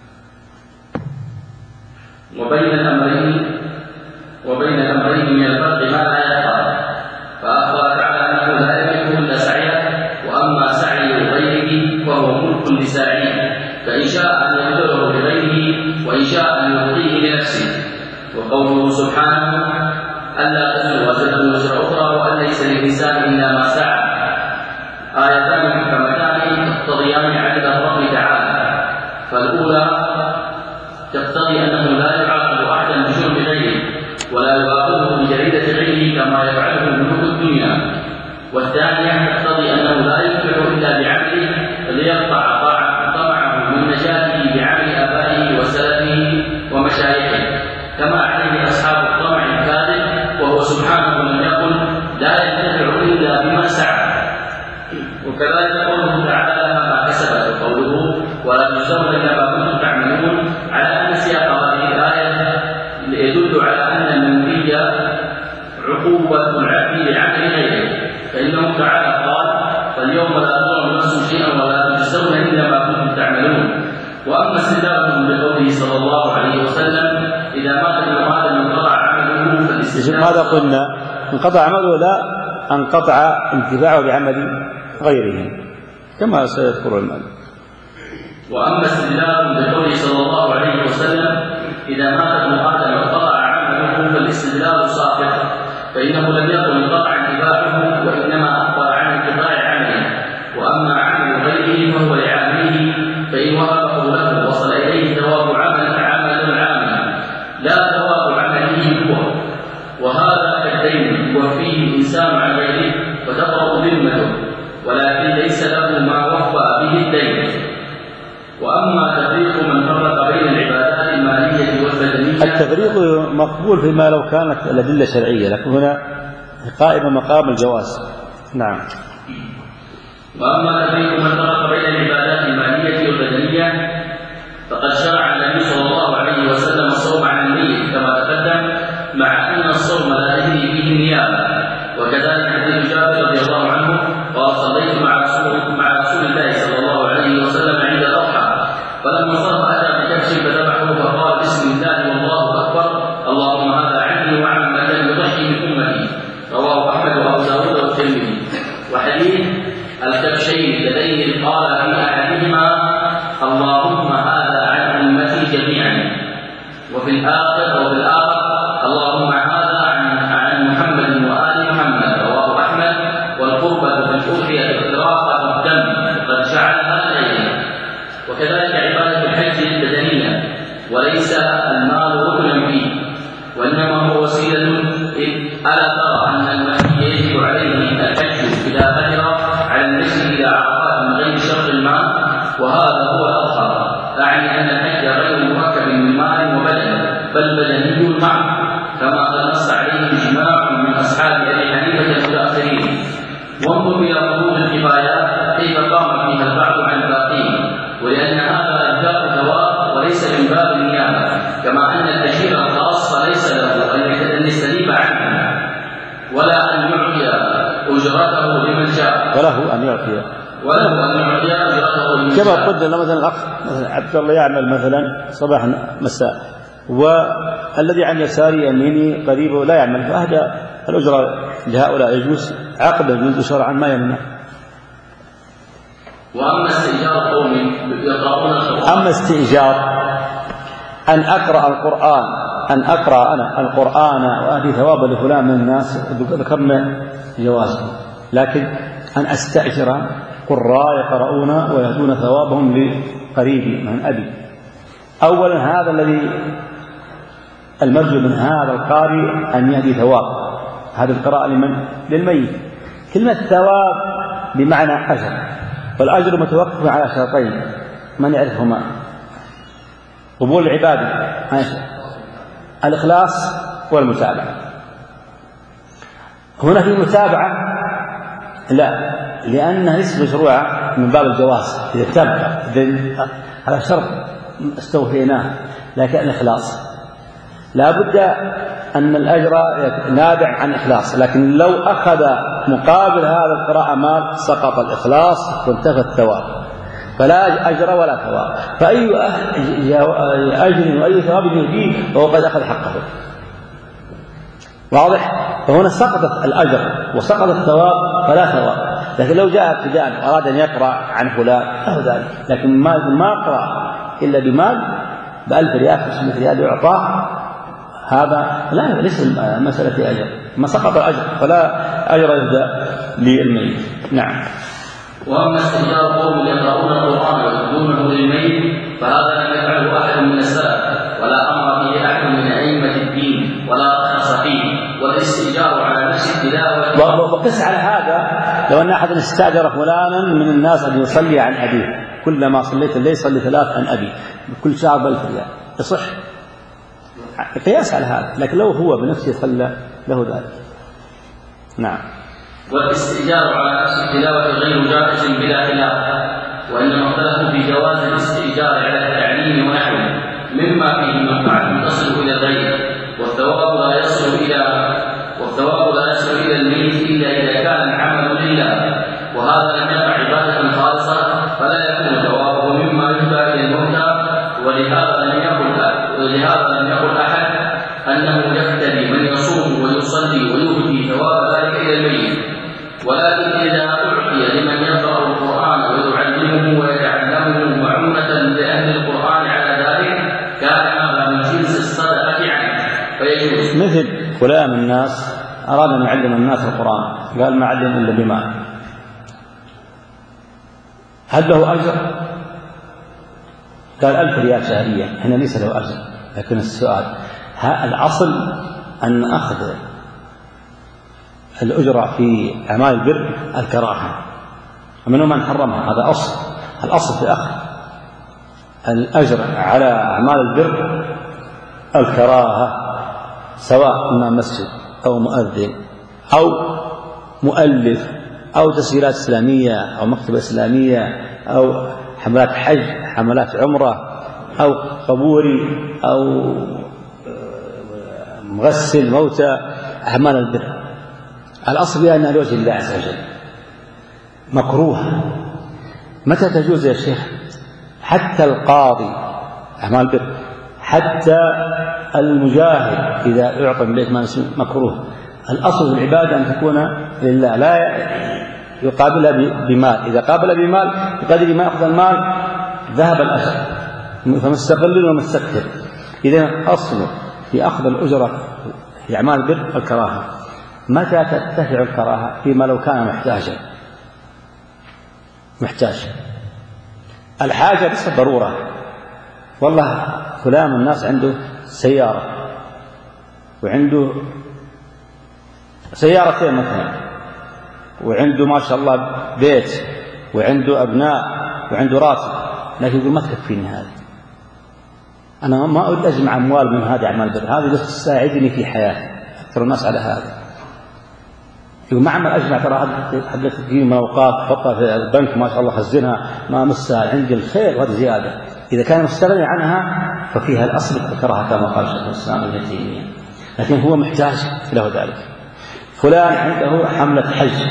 A: وبين الأمرين وبين الأمرين من الفرق ما لا يخفى، فأخبر تعالى أنه لا يملك إلا سعيه، وأما سعي غيره فهو ملك لساعيه، فإن شاء أن يبذله لغيره وإن شاء أن يعطيه لنفسه. وقوله سبحانه ألا تزر وزرة وزر أخرى وأن ليس للإنسان إلا ما سعى، آيتان محكمتان تقتضيان عدل الرب تعالى. فالأولى تقتضي أنه لا يعاقب أحدا بجرم غيره ولا يعاقبه بجريدة غيره كما يفعله ملوك الدنيا، والثانية تقتضي أنه لا ينفع إلا بعمله ليقطع طمعه من نجاته بعمل آبائه وسلفه ومشايخه، كما عليه أصحاب الطمع الكاذب، وهو سبحانه لم يقل لا ينتفع إلا بما سعى. وكذلك قوله تعالى ما كسبت، وقوله ولا تجزون إلا ما كنتم تعملون، على أن سياق هذه الآية يدل على أن المنفي عقوبة العبد لعمل غيره، فإنه تعالى قال فاليوم لا تظلم نفس شيئا ولا تجزون إلا ما كنتم تعملون. وأما استدلالهم بقوله صلى الله عليه وسلم إذا مات ابن آدم انقطع عمله فالاستدلال
B: ماذا قلنا؟ انقطع عمله لا انقطع انتفاعه بعمل غيره كما سيذكر المال.
A: وأما استدلالهم بقوله صلى الله عليه وسلم إذا مات ابن آدم انقطع عمله فالاستدلال ساقط، فإنه لم يكن انقطع انتفاعه وإنما أخبر عن انقطاع عمله. وأما عمل غيره فهو لعامله، فإن وهبه له وصل إليه ثواب عمل عمل العامل لا ثواب عمله هو، وهذا كالدين يوفيه الإنسان عن غيره فتبرأ ذمته، ولكن ليس له ما وفى به الدين. وأما تفريق من فرق بين العبادات المالية والبدنية،
B: التفريق مقبول فيما لو كانت الأدلة شرعية، لكن هنا قائمة مقام الجواز. نعم.
A: وأما تفريق من فرق بين العبادات المالية والبدنية فقد شرع النبي صلى الله عليه وسلم الصوم عن الميت كما تقدم، مع أن الصوم لا تجري فيه النيابة. وكذلك حديث جابر رضي الله عنه قال صليت مع رسول مع رسول الله صلى الله عليه وسلم عند الأضحى، فلما صرف أتى بكبش فذبحه فقال بسم الله والله أكبر اللهم هذا عني وعن من يضحي من أمتي. رواه أحمد وأبو داود والترمذي. وحديث الكبشين اللذين قال في أحدهما اللهم هذا عن أمتي جميعا، وفي الآخر وفي الآخر اللهم هذا عن عن محمد وآل محمد. رواه أحمد. والقربة بالأضحية إطراقة الدم قد جعلها غيره. وكذلك عبادة الحج البدنية، وليس المال ركنا فيه وإنما هو وسيلة. ألا ترى أن المهدي يجب عليه الحج إذا قدر على المشي إلى عرفات من غير شرط المال، وهذا هو الأظهر. أعني أن الحج غير مركب من مال وبدن بل بدني المعنى، كما قد نص عليه جماع من أصحاب أبي حنيفة المتأخرين. وانظر إلى فروض الكفايات كيف قام فيها البعض عن الباقين، ولأن هذا إبداء ثواب وليس من باب النيابة، كما أن الأجير الخاص ليس له أن يستجيب عنه ولا أن يعطي أجرته لمن شاء،
B: وله أن يعطي
A: وله أن يعطي أجرته لمن شاء.
B: كما قلنا مثلا الأخ عبد الله يعمل مثلا صباحا مساء، والذي عن يساري يميني قريبه لا يعمل، فأهدى الأجرة لهؤلاء يجوز عقدا يجوز شرعا ما يمنع.
A: وأما استئجار قوم يقرؤون القرآن،
B: أما استئجار أن أقرأ القرآن أن أقرأ أنا القرآن وأهدي ثوابا لفلان من الناس ذكرنا جوازه، لكن أن أستأجر قراء يقرؤون ويهدون ثوابهم لقريبي من أبي. أولا هذا الذي المرجو من هذا القارئ أن يهدي ثواب هذه القراءة لمن؟ للميت. كلمة ثواب بمعنى أجر، والأجر متوقف على شرطين من يعرفهما: قبول العبادة الإخلاص والمتابعة. هنا في متابعة لا، لأنها ليست مشروعة من باب الجواز إذا تابع هذا شرط استوفيناه، لكن الإخلاص لا بد أن الأجر نابع عن إخلاص، لكن لو أخذ مقابل هذا القراءة مال سقط الإخلاص وانتفى الثواب، فلا أجر ولا ثواب، فأي أجر وأي ثواب يجيه فهو قد أخذ حقه. واضح؟ فهنا سقطت الأجر وسقط الثواب فلا ثواب. لكن لو جاء ابتداء أراد أن يقرأ عن فلان له ذلك، لكن ما ما قرأ إلا بمال بألف ريال خمسمائة ريال يعطاه، هذا لا ليس مسألة أجر، ما سقط الأجر فلا أجر يبدأ للميت. نعم.
A: وأما استئجار قوم يقرؤون القرآن ويتلونه للميت فهذا لم يفعله أحد من السلف ولا أمر به أحد من أئمة الدين ولا رخص فيه، والاستئجار على نفس التلاوة.
B: وقس على هذا لو أن أحد استأجر فلانا من الناس أن يصلي عن أبيه، كلما صليت الليل صلي ثلاث عن أبي بكل شهر بألف ريال، يصح قياس على هذا، لكن لو هو بنفسه صلى له ذلك. نعم.
A: والاستئجار على نفس التلاوة غير جائز بلا خلاف، وإنما اختلفوا في جواز الاستئجار على التعليم ونحوه مما فيه منفعة تصل إلى الغير، والثواب لا يصل إلى والثواب لا يصل إلى الميت إلا إذا كان العمل لله، وهذا لم يقع عبادة خالصة فلا يكون ثوابه مما يتبع إلى الموتى. ولهذا لم يقل ولهذا لم يقل أحد أنه يقتدي من يصوم ويصلي ويهدي ثواب ذلك إلى الميت، ولكن إذا أعطي لمن يقرأ القرآن ويعلمه ويتعلمه معونة لأهل القرآن على ذلك كان هذا من جنس الصدقة عنه فيجوز.
B: مثل فلان الناس أراد أن يعلم الناس القرآن قال ما علم إلا بمال، هل له أجر؟ قال ألف ريال شهريا، هنا ليس له أجر. لكن السؤال الأصل أن أخذ الأجرة في أعمال البر الكراهة، ومنهم من حرمها، هذا أصل. الأصل في أخذ الأجر على أعمال البر الكراهة، سواء إمام مسجد أو مؤذن أو مؤلف أو تسجيلات إسلامية أو مكتبة إسلامية أو حملات حج حملات عمرة أو قبوري أو مغسل موتى، أعمال البر الأصل بها أنها لوجه الله عز وجل مكروه. متى تجوز يا شيخ؟ حتى القاضي أعمال البر، حتى المجاهد إذا أعطى من بيت مال مكروه. الأصل في العبادة أن تكون لله، لا يقابلها بمال. إذا قابل بمال بقدر ما يأخذ المال ذهب الأجر، فمستقل ومستكثر. إذا أصل في أخذ الأجرة في أعمال البر الكراهة. متى ترتفع الكراهة؟ فيما لو كان محتاجا محتاج الحاجة ليست ضرورة. والله فلان الناس عنده سيارة وعنده سيارتين مثلا، وعنده ما شاء الله بيت وعنده أبناء وعنده راتب، لكن يقول ما تكفيني هذه، أنا ما أريد أجمع أموال من هذه أعمال البر، هذه بس تساعدني في حياتي. أكثر الناس على هذا، يقول ما عمل أجمع، ترى حدث تجيب من أوقات حطها في البنك ما شاء الله خزنها ما مسها، عندي الخير وهذه زيادة. إذا كان مستغني عنها ففيها الأصل الكراهة كما قال شيخ الإسلام ابن تيمية، لكن هو محتاج له ذلك. فلان عنده حملة حج،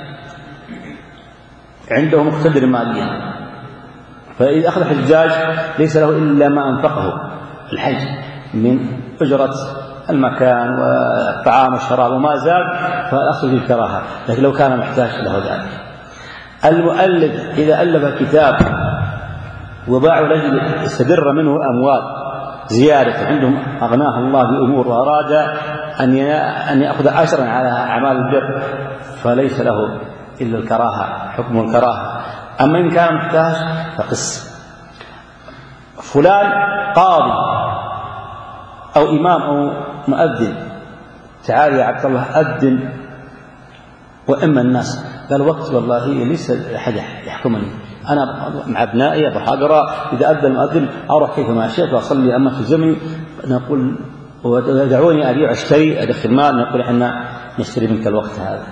B: عنده مقتدر ماليا، فإذا أخذ حجاج ليس له إلا ما أنفقه الحج من أجرة المكان والطعام والشراب وما زاد، فالأصل في الكراهة. لكن لو كان محتاج له ذلك. المؤلف إذا ألف كتاب وباع رجل استدر منه أموال زيادة، عندهم أغناه الله بأمور وأراد أن يأخذ عشرا على أعمال البر، فليس له إلا الكراهة، حكم الكراهة. أما إن كان محتاج فقس. فلان قاضي أو إمام أو مؤذن، تعال يا عبد الله أذن وإما الناس، قال وقت والله ليس أحد يحكمني، أنا مع أبنائي أروح أقرأ، إذا أذن المؤذن أروح كيفما شئت وأصلي. أما في زمن نقول ودعوني أبيع أشتري أدخل مال، نقول إحنا نشتري منك الوقت هذا،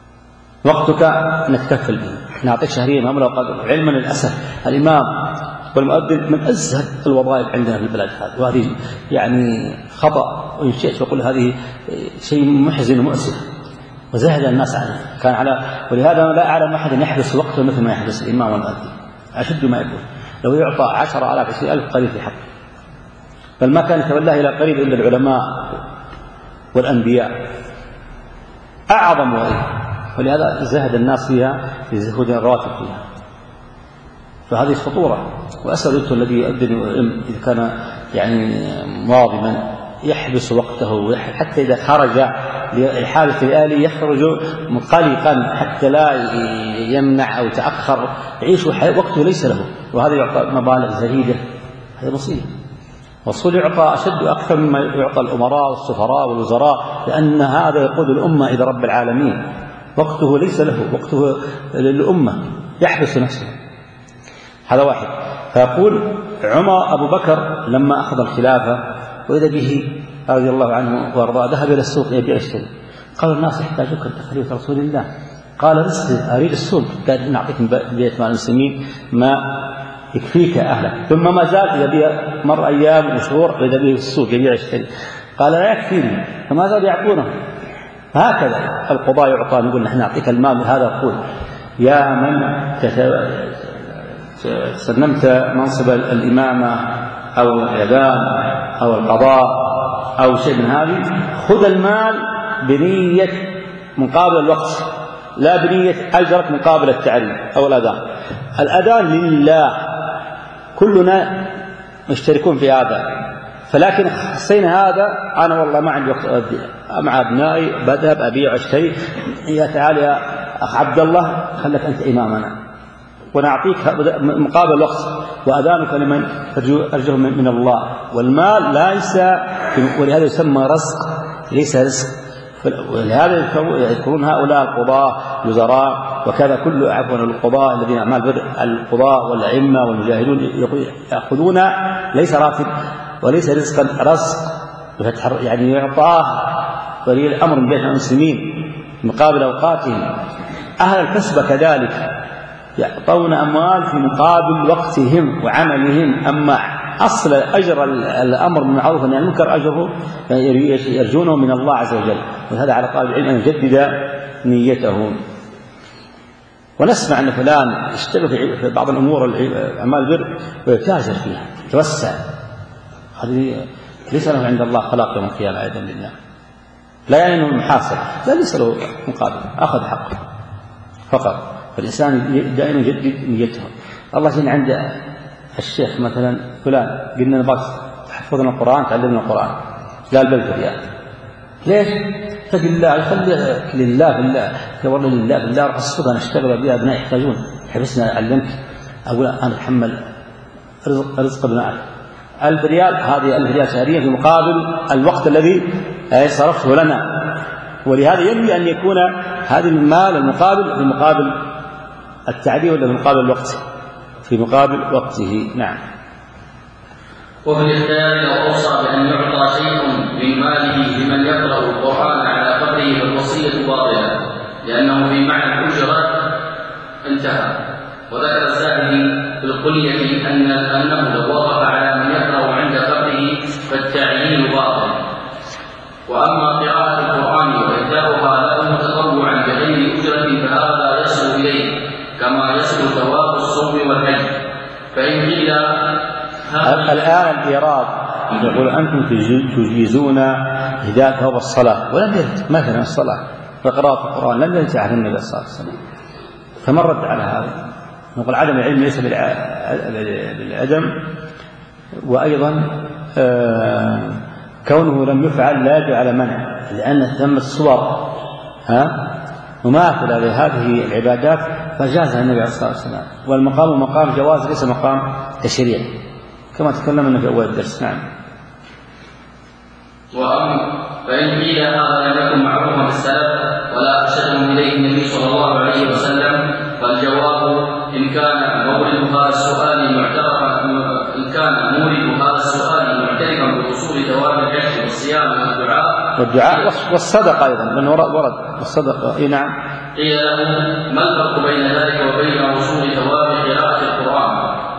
B: وقتك نتكفل به، نعطيك شهريا مبلغ قدر. علما للأسف الإمام والمؤذن من أزهد الوظائف عندنا في البلد هذه، وهذه يعني خطأ، وإن شئت أقول هذه شيء محزن ومؤسف، وزهد الناس عنه كان على. ولهذا لا أعلم أحد يحبس وقته مثل ما يحبس الإمام والمؤذن، أشد ما يكون. لو يعطى عشر آلاف عشرين ألف قليل في حقه، بل ما كان يتولاه إلى قريب إلا العلماء والأنبياء أعظم وظيفة، ولهذا زهد الناس فيها في زهود الرواتب فيها. فهذه خطورة. وأسأل الذي يؤذن إذا كان يعني مواظبا يحبس وقته، حتى إذا خرج لحالة الآلي يخرج مقلقا حتى لا يمنع أو يتأخر، يعيش وقته ليس له، وهذا يعطى مبالغ زهيدة، هذا مصيبة. والرسول يعطى أشد أكثر مما يعطى الأمراء والسفراء والوزراء، لأن هذا يقود الأمة إلى رب العالمين، وقته ليس له، وقته للأمة، يحبس نفسه. هذا واحد. فيقول عمر أبو بكر لما أخذ الخلافة وإذا به رضي الله عنه وارضاه ذهب إلى السوق يبيع يشتري، قال الناس يحتاجك أنت خليفة رسول الله، قال رزقي أريد السوق، قال نعطيك من بيت مال المسلمين ما يكفيك أهلك. ثم ما زال يبيع، مر أيام وشهور وإذا به السوق يبيع يشتري، قال لا يكفيني، فما زال يعطونه. هكذا القضاء يعطى، نقول نحن نعطيك المال. هذا يقول يا من سلمت منصب الإمامة أو الإعلام أو القضاء أو شيء من هذه، خذ المال بنية مقابل الوقت، لا بنية أجرك مقابل التعليم أو الأذان. الأذان لله، كلنا مشتركون في هذا، فلكن خصينا هذا. أنا والله ما عندي وقت مع أبنائي، بذهب أبيع وأشتري، يا تعال يا أخ عبد الله خلك أنت إمامنا ونعطيك مقابل الوقت، وأذانك لمن أرجو من الله. والمال ليس، ولهذا يسمى رزق ليس رزق. ولهذا يذكرون هؤلاء القضاة الوزراء وكذا كل عفوا القضاة الذين أعمال بر، القضاة والأئمة والمجاهدون يأخذون ليس راتب وليس رزقا، رزق يعني يعطاه ولي الأمر من بين المسلمين مقابل أوقاتهم. أهل الكسب كذلك يعطون أموال في مقابل وقتهم وعملهم، أما أصل أجر الأمر بالمعروف والنهي عن المنكر أجره يرجونه من الله عز وجل. وهذا على طالب العلم أن يجدد نيته. ونسمع أن فلان يشتغل في بعض الأمور أعمال البر ويتاجر فيها يتوسع، هذه ليس له عند الله خلاق يوم القيامة أيضا لله، لا يعني أنه محاسب، لا ليس له مقابل، أخذ حقه فقط. فالإنسان دائما يجدد نيته. الله جل عند الشيخ مثلا فلان قلنا نبغى تحفظنا القرآن تعلمنا القرآن، قال بالفريال ليش؟ فقل الله يخلي لله بالله، والله لله بالله راح أصفق أنا أشتغل بها أبناء يحتاجون، حبسنا علمت أقول أنا أتحمل رزق رزق ابنائك. ألف ريال، هذه ألف ريال شهريا في مقابل الوقت الذي صرفته لنا. ولهذا ينبغي أن يكون هذا المال المقابل في مقابل التعديل ولا في مقابل الوقت، في مقابل وقته. نعم.
A: وفي الاختيار لو أوصى بأن يعطى شيء من ماله لمن يقرأ القرآن على قدره فالوصية باطلة، لأنه في معنى الأجرة انتهى. وذكر الزاهدي في القنية أن أنه لو وقف على من يقرأ عند قدره فالتعيين باطل. وأما قراءة القرآن وإهداؤها له تطوعا بغير أجرة فهذا يصل إليه كما يصل ثواب الصوم والحج. فإن قيل
B: الآن الإيراد يقول أنتم تجيزون هداية ثواب الصلاة، ولم يرد مثلا الصلاة وقراءة القرآن لم يرد عن النبي صلى الله عليه وسلم، فمن رد على هذا؟ نقول عدم العلم ليس بالعدم، وأيضا آه كونه لم يفعل لا يدل على منع، لأن ثمة صور ها مماثلة لهذه العبادات فجازها النبي عليه الصلاة والسلام. والمقام مقام جواز ليس مقام تشريع كما تكلمنا في أول الدرس. نعم.
A: وأما فإن قيل هذا لم يكن معروفا بالسلف ولا أرشدهم إليه النبي صلى الله عليه وسلم، فالجواب إن كان مورد هذا السؤال معترفا إن كان مورد هذا السؤال معترفا بوصول ثواب الحج والصيام والدعاء
B: والدعاء والصدقة أيضا من ورد ورد والصدقة. إيه نعم.
A: قيل له ما الفرق بين ذلك وبين وصول ثواب قراءة القرآن وليس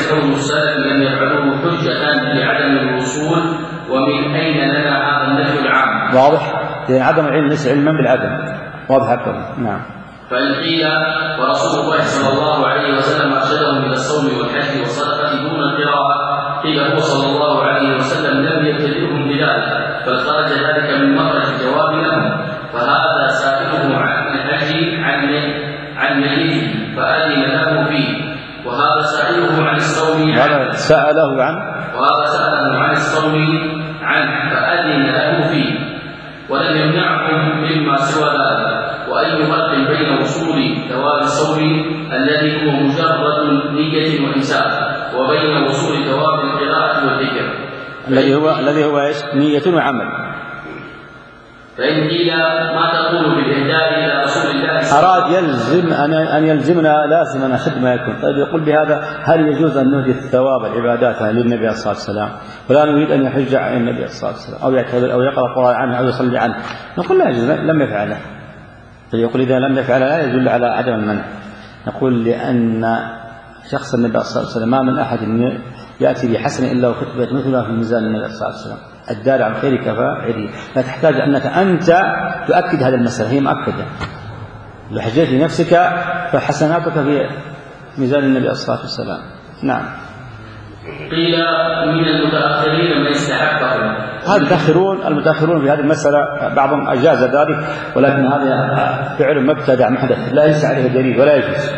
A: كون السلف لم يجعلوه حجة لعدم الوصول، ومن أين لنا هذا النفي العام؟
B: واضح؟ لأن عدم العلم ليس علما بالعدم. واضح أكثر. نعم.
A: فإن قيل ورسول الله صلى الله عليه وسلم أرشدهم إلى الصوم والحج والصدقة دون القراءة، قيل هو صلى الله عليه وسلم لم يبتدئهم بذلك، بل خرج ذلك من مخرج الجواب لهم، فهذا سائله عن الحج عن عن ميته فأذن له فيه، وهذا سائله عن الصوم
B: هذا سأله عن
A: وهذا سأله عن الصوم عنه فأذن له فيه، ولم يمنعهم مما سوى ذلك. وأي فرق بين وصول ثواب الصوم الذي هو مجرد نية وإمساك وبين وصول ثواب القراءة والذكر
B: الذي هو الذي هو ايش؟ نية وعمل.
A: فإن قيل ما تقول بالإهداء إلى رسول الله
B: أراد يلزم أن أن يلزمنا لازم أشد ما يكون. طيب يقول بهذا هل يجوز أن نهدي الثواب العبادات للنبي صلى الله عليه وسلم ولا نريد أن يحج عن النبي صلى الله عليه وسلم أو يعتذر أو يقرأ القرآن عنه أو يصلي عنه؟ نقول لا يجوز، لم يفعله. فيقول إذا لم يفعل لا يدل على عدم المنع. نقول لأن شخص النبي صلى الله عليه وسلم ما من أحد يأتي بحسنة إلا وكتبت مثلها في ميزان النبي صلى الله عليه وسلم. الدال على الخير كفاعله، لا تحتاج أنك أنت تؤكد هذا المسألة، هي مؤكدة. لو حجيت لنفسك فحسناتك في ميزان النبي صلى الله عليه وسلم. نعم.
A: قيل من المتأخرين من يستحقه.
B: هذا المتأخرون المتأخرون في هذه المسألة بعضهم أجاز ذلك، ولكن هذا فعل مبتدع محدث لا ليس عليه دليل ولا يجوز،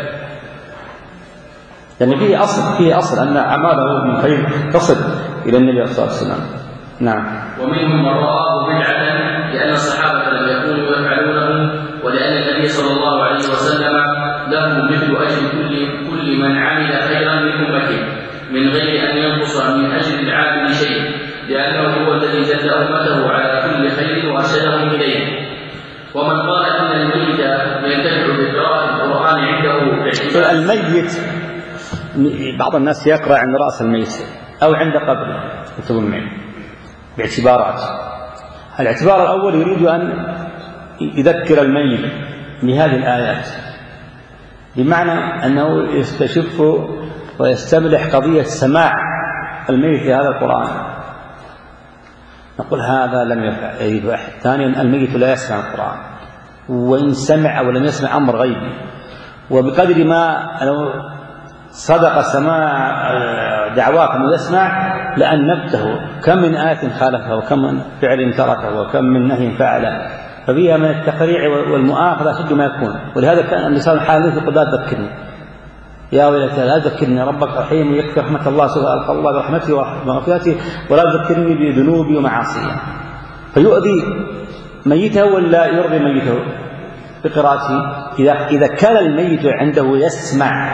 B: لأن يعني فيه أصل فيه أصل أن أعماله من خير تصل إلى النبي صلى الله عليه وسلم. نعم.
A: ومنهم من رآه بدعة لأن الصحابة لم يكونوا يفعلونه، ولأن النبي صلى الله عليه وسلم له مثل أجر كل كل من عمل خيرا من أمته من غير أن ينقص من أجر العامل شيء، لأنه هو الذي جد أمته على كل خير وأرشدهم إليه. ومن قال أن الميت ينتفع بقراءة القرآن عنده باعتبار
B: الميت، بعض الناس يقرأ عند رأس الميت أو عند قبره يكتبون معه باعتبارات. الاعتبار الأول يريد أن يذكر الميت بهذه الآيات، بمعنى أنه يستشف ويستملح قضية سماع الميت هذا القرآن. نقول هذا لم يفعل. ثانيا الميت لا يسمع القرآن، وإن سمع أو لم يسمع أمر غيبي، وبقدر ما لو صدق سماع دعواك أنه يسمع لأنبته كم من آية خالفه وكم من فعل تركه وكم من نهي فعله، ففيها من التقريع والمؤاخذة أشد ما يكون. ولهذا كان اللسان الحال يقول لا تذكرني يا ويلتى لا تذكرني ربك رحيم يكفي رحمة الله سوء ألقى الله برحمته ومغفرته ولا تذكرني بذنوبي ومعاصيه، فيؤذي ميته ولا يرضي ميته بقراءته. إذا إذا كان الميت عنده يسمع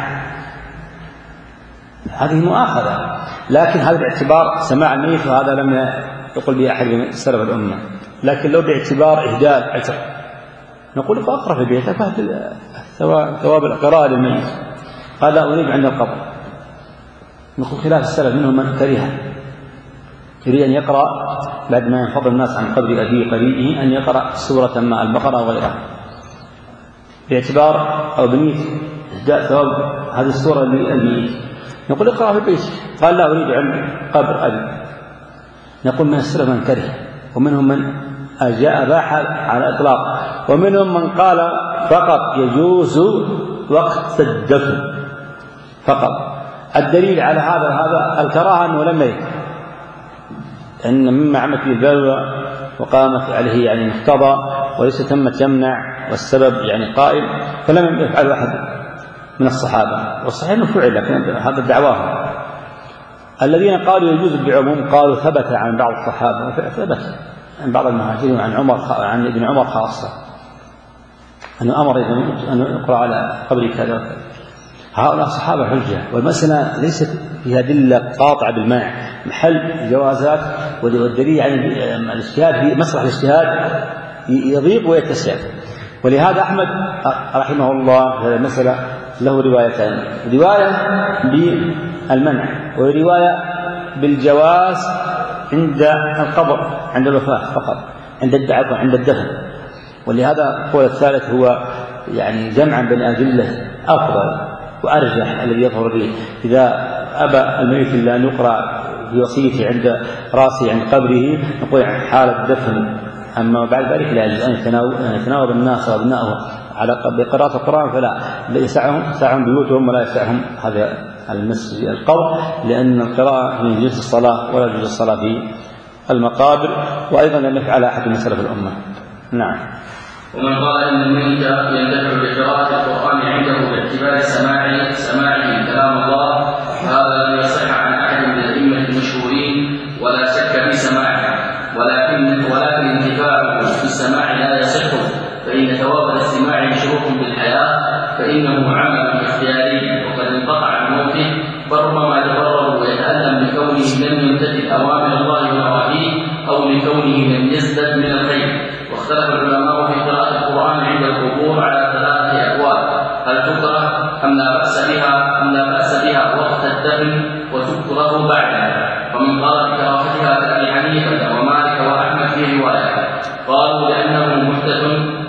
B: هذه مؤاخذة، لكن هذا باعتبار سماع الميت، وهذا لم يقل به أحد من سلف الأمة. لكن لو باعتبار إهداء الأجر نقول فأقرأ في بيتك ثواب القراءة للميت. قال لا أريد عند القبر. نقول خلاف السلف منهم من كره يريد أن يقرأ بعد ما ينفضل الناس عن قبر أبي قريبه أن يقرأ سورة ما البقرة وغيرها باعتبار أو بنية إهداء ثواب هذه السورة للميت. نقول اقرأ في البيت. قال لا أريد عند قبر أبي. نقول من السلف من كره، ومنهم من جاء باح على الإطلاق، ومنهم من قال فقط يجوز وقت الدفن فقط. الدليل على هذا هذا الكراهة أنه لم يكن أن مما عمت به البلوى وقامت عليه يعني مقتضى وليس تم تمنع والسبب يعني قائم، فلم يفعل أحد من الصحابة. والصحيح أنه فعل، لكن هذا دعواهم. الذين قالوا يجوز بعموم قالوا ثبت عن بعض الصحابة، ثبت عن بعض المهاجرين عن عمر عن ابن عمر خاصة أنه أمر أن يقرأ على قبر كذا وكذا. هؤلاء صحابة حجة، والمسألة ليست فيها دلة قاطعة بالمنع، محل جوازات، والدليل يعني الاجتهاد في مسرح الاجتهاد يضيق ويتسع. ولهذا أحمد رحمه الله في هذه المسألة له روايتان، رواية بالمنع ورواية بالجواز عند القبر عند الوفاة فقط، عند الدعوة عند الدفن. ولهذا القول الثالث هو يعني جمعا بين أدلة أفضل وأرجح الذي يظهر به. إذا أبى الميت إلا أن يقرأ في وصيته عند راسه عند قبره نقول حالة دفن. أما بعد ذلك لا يجوز أن يتناوب الناس وأبنائه على بقراءة القرآن، فلا يسعهم يسعهم بيوتهم ولا يسعهم هذا المسجد القول، لأن القراءة من جنس الصلاة ولا يجوز الصلاة في المقابر، وأيضا لم يفعل أحد من سلف الأمة. نعم.
A: ومن قال ان الميت ينتفع بقراءه القران عنده باعتبار سماعه سماعه كلام الله، هذا لم يصح عن احد من الائمه المشهورين ولا شك في سماعه، ولكن ولكن انتفاعه بالسماع لا يصح، فان ثواب الاستماع مشروط بالحياه، فانه عمل اختياري وقد انقطع بموته، فربما يتضرر ويتالم لكونه لم يمتثل اوامر الله ونواهيه او لكونه لم يزدد من الخير. واختلف العلماء في قراءة القرآن عند القبور على ثلاثة أقوال: هل تكره أم لا بأس بها أم لا بأس بها وقت الدفن وتكره بعدها؟ فمن قال بكراهتها كأبي حنيفة ومالك وأحمد في رواية، قالوا لأنه محدث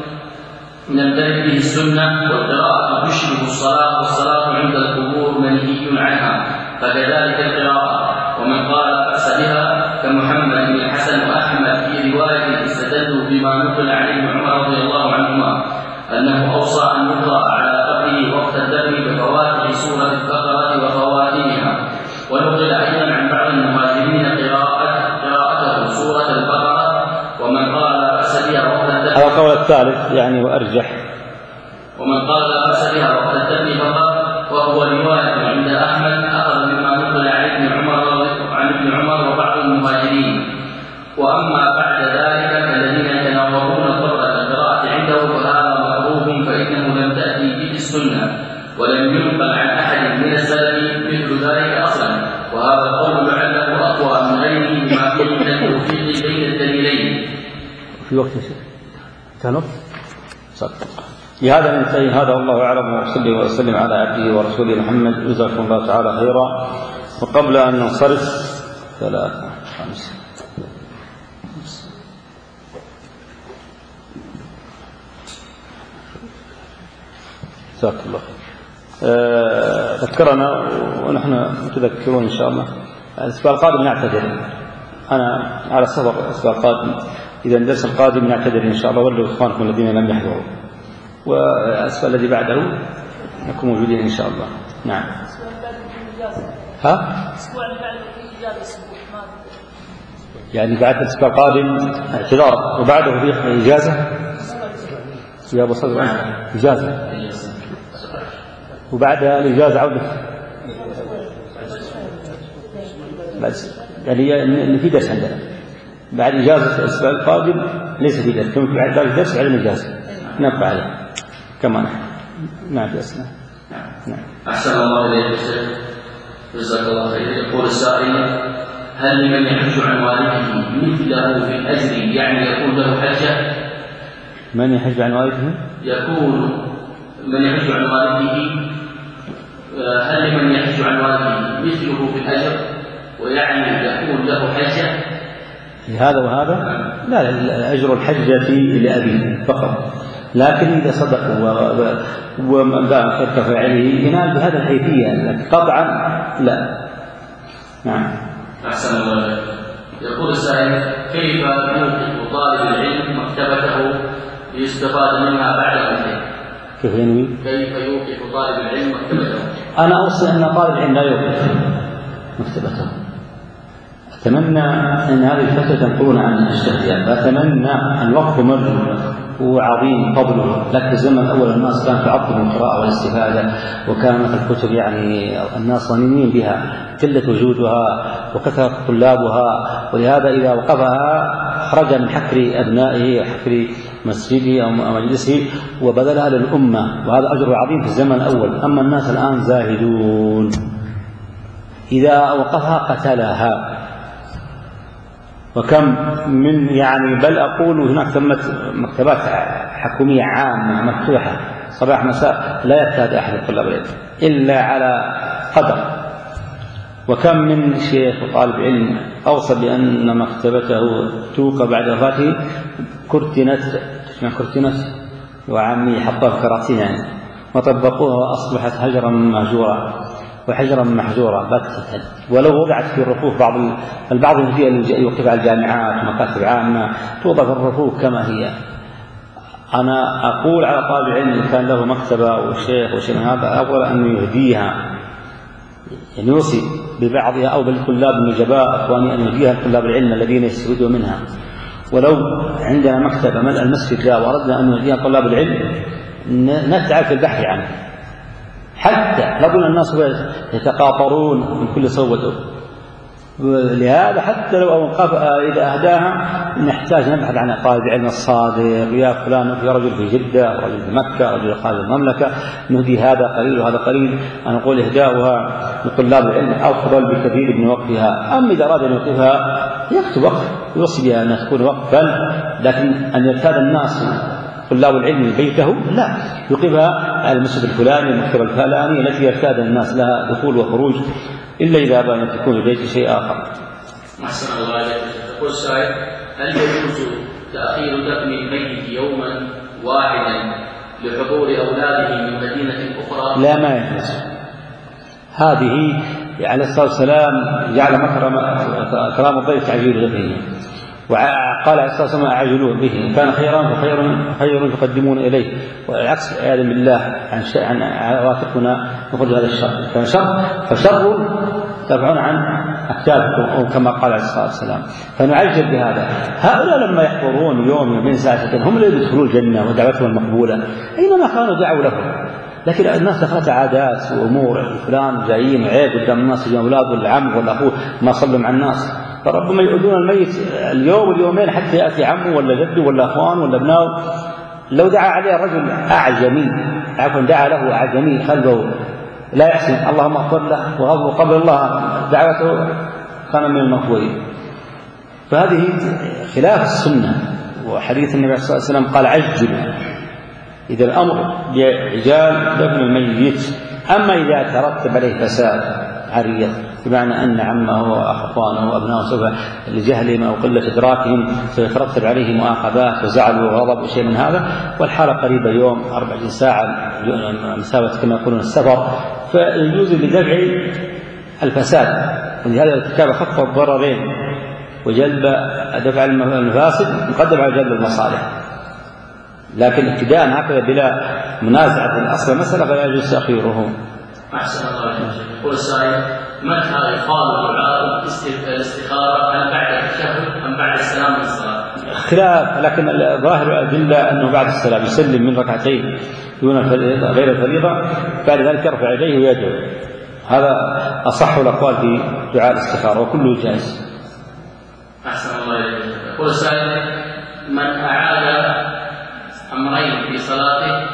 A: لم ترد به السنة، والقراءة تشبه الصلاة والصلاة عند القبور منهي عنها، فكذلك القراءة. ومن قال لا بأس بها كمحمد بن الحسن وأحمد في رواية استدلوا بما نقل عن ابن عمر رضي الله عنهما أنه أوصى أن يقرأ على قبره وقت الدفن بفواتح سورة البقرة وخواتمها. ونقل أيضا عن بعض المهاجرين قراءة قراءته سورة البقرة. ومن قال لا بأس بها وقت الدفن،
B: هذا القول الثالث يعني وأرجح.
A: ومن قال لا بأس بها وقت الدفن فقط وهو رواية عند أحمد أخذ مما نقل عن ابن عمر عن ابن عمر وبعض المهاجرين. وأما بعد ذلك الذين يتناولون القرآن القراءة عنده فهذا مكروه، فإنه لم تأتي به السنة ولم ينقل عن أحد من السلف مثل ذلك أصلا، وهذا القول لعله أقوى من غيره بما فيه من التوفيق بين الدليلين.
B: في وقت كان وقت صدق. لهذا ننتهي. هذا والله أعلم، وصلي وسلم على عبده ورسوله محمد، جزاكم الله تعالى خيرا. وقبل أن ننصرف ثلاثة خمسة جزاك الله خير. أه ذكرنا ونحن متذكرون إن شاء الله. الأسبوع القادم نعتذر، أنا على السفر الأسبوع القادم، إذا الدرس القادم نعتذر إن شاء الله، ولو إخوانكم الذين لم يحضروا، والأسبوع الذي بعده نكون موجودين إن شاء الله. نعم. ها؟ يعني بعد الأسبوع القادم اعتذار وبعده في إجازة يا أبو صدر إجازة، وبعد الإجازة عودة بس يعني اللي في درس عندنا بعد إجازة الأسبوع القادم ليس في درس، كم بعد ذلك درس على الإجازة نبقى عليه كما نحن. نعم في أسئلة.
A: نعم. أحسن الله إليك الشيخ، جزاك الله خير. يقول السائل: هل لمن يحج عن والده مثله في الأجر، يعني يكون له حجة؟
B: من يحج عن والده؟
A: يكون من يحج عن والده، هل لمن يحج عن والده مثله في الأجر، ويعني يكون له حجة؟
B: هذا وهذا؟ لا، الأجر الحجة لأبيه فقط، لكن إذا صدقوا وقام خير فاعله ينال بهذا الحيثية، لكن قطعا لا. نعم.
A: أحسن الله. يقول السائل: كيف يوقف طالب العلم مكتبته ليستفاد منها بعد موته؟
B: كيف ينوي؟
A: كيف يوقف طالب العلم مكتبته؟
B: أنا أوصي أن طالب العلم لا يوقف مكتبته. أتمنى أن هذه الفترة تنقلون عن الشهريات، فأتمنى أن وقف مرجو وعظيم فضله، لكن الزمن الأول الناس كان تعظم القراءة والاستفادة، وكانت الكتب يعني الناس ظنينين بها، قلة وجودها وكثرة طلابها، ولهذا إذا وقفها خرج من حكر أبنائه وحكر مسجده أو مجلسه وبذلها للأمة، وهذا أجر عظيم في الزمن الأول. أما الناس الآن زاهدون، إذا وقفها قتلها. وكم من يعني بل أقول هناك ثمة مكتبات حكومية عامة مفتوحة صباح مساء لا يكاد أحد الطلاب العلم إلا على قدر. وكم من شيخ وطالب علم أوصى بأن مكتبته توقى بعد وفاته كرتنت كرتنت وعامي حطها في كراتين يعني، وطبقوها وأصبحت هجرا مهجورا. وحجرا محجورا بتة، ولو وضعت في الرفوف بعض البعض يوقف على الجامعات ومكاتب عامة توضع في الرفوف كما هي. أنا أقول على طالب العلم إن كان له مكتبة وشيخ وشيء من هذا أفضل أن يهديها، يعني يوصي ببعضها أو بالطلاب النجباء إخواني أن يهديها لطلاب العلم الذين يستفيدون منها. ولو عندنا مكتبة ملء المسجد لا وأردنا أن نهديها طلاب العلم نتعب في البحث عنه، حتى لو قلنا الناس يتقاطرون من كل صوته. لهذا حتى لو أوقف إذا أهداها نحتاج نبحث عن طالب العلم الصادق، يا فلان في رجل في جدة، رجل في مكة، رجل خارج المملكة، نهدي هذا قليل وهذا قليل. أنا أقول إهداؤها لطلاب العلم أفضل بكثير من وقفها. أما إذا أراد أن يوقفها يكتب وقف يوصي بها أن تكون وقفا، لكن أن يرتاد الناس طلاب العلم بيته لا، يوقفها على المسجد الفلاني المكتبة الفلانية التي يرتاد الناس لها دخول وخروج، إلا إذا أبى أن تكون البيت شيء آخر.
A: أحسن الله عليك. يقول السائل: هل يجوز تأخير دفن الميت يوما واحدا لحضور أولاده من مدينة أخرى؟
B: لا، ما يجوز. هذه عليه الصلاة والسلام جعل مكرم كرام الضيف تعجيل دفنه، وقال عليه الصلاة والسلام أعجلوا به، كان خيرا فخير خير تقدمون إليه، والعكس عياذا بالله عن عن عواتقنا نخرج هذا الشر، كان شر فشر ترفعون عن أكتافكم، أو كما قال عليه الصلاة والسلام. فنعجل بهذا. هؤلاء لما يحضرون يوم يومين ساعة هم اللي يدخلون الجنة ودعوتهم المقبولة، أينما كانوا دعوا لهم. لكن الناس دخلت عادات وأمور، فلان جايين وعيب قدام الناس، يجون أولاد ولا عم ولا أخوه ما صلوا مع الناس، فربما يؤذون الميت اليوم واليومين حتى يأتي عمه ولا جده ولا أخوان ولا ابنائه. لو دعا عليه رجل أعجمي عفوا دعا له أعجمي خلفه لا يحسن اللهم اغفر له وقبل الله دعوته كان من المقبولين. فهذه خلاف السنة، وحديث النبي صلى الله عليه وسلم قال عجل إذا الأمر بعجال دفن الميت. أما إذا ترتب عليه فساد عريض بمعنى أن عمه وأخوانه وأبنائه سوف لجهلهم أو قلة إدراكهم سيترتب عليه مؤاخذات وزعل وغضب وشيء من هذا، والحالة قريبة يوم أربعين ساعة مسافة كما يقولون السفر، فيجوز لدفع الفساد. ولهذا الكتاب خف الضررين وجلب دفع المفاسد مقدم على جلب المصالح، لكن ابتداء هكذا بلا منازعة الأصل المسألة فلا يجوز تأخيره.
A: أحسن الله عليك. يقول السائل: متى يقال دعاء الاستخارة، هل بعد التشهد أم بعد السلام من الصلاة؟
B: خلاف، لكن ظاهر الأدلة أنه بعد السلام يسلم من ركعتين دون غير الفريضة، بعد ذلك يرفع يديه ويدعو. هذا أصح الأقوال في دعاء الاستخارة وكله جائز.
A: أحسن الله عليك. يقول السائل: من أعاد أمرين في صلاته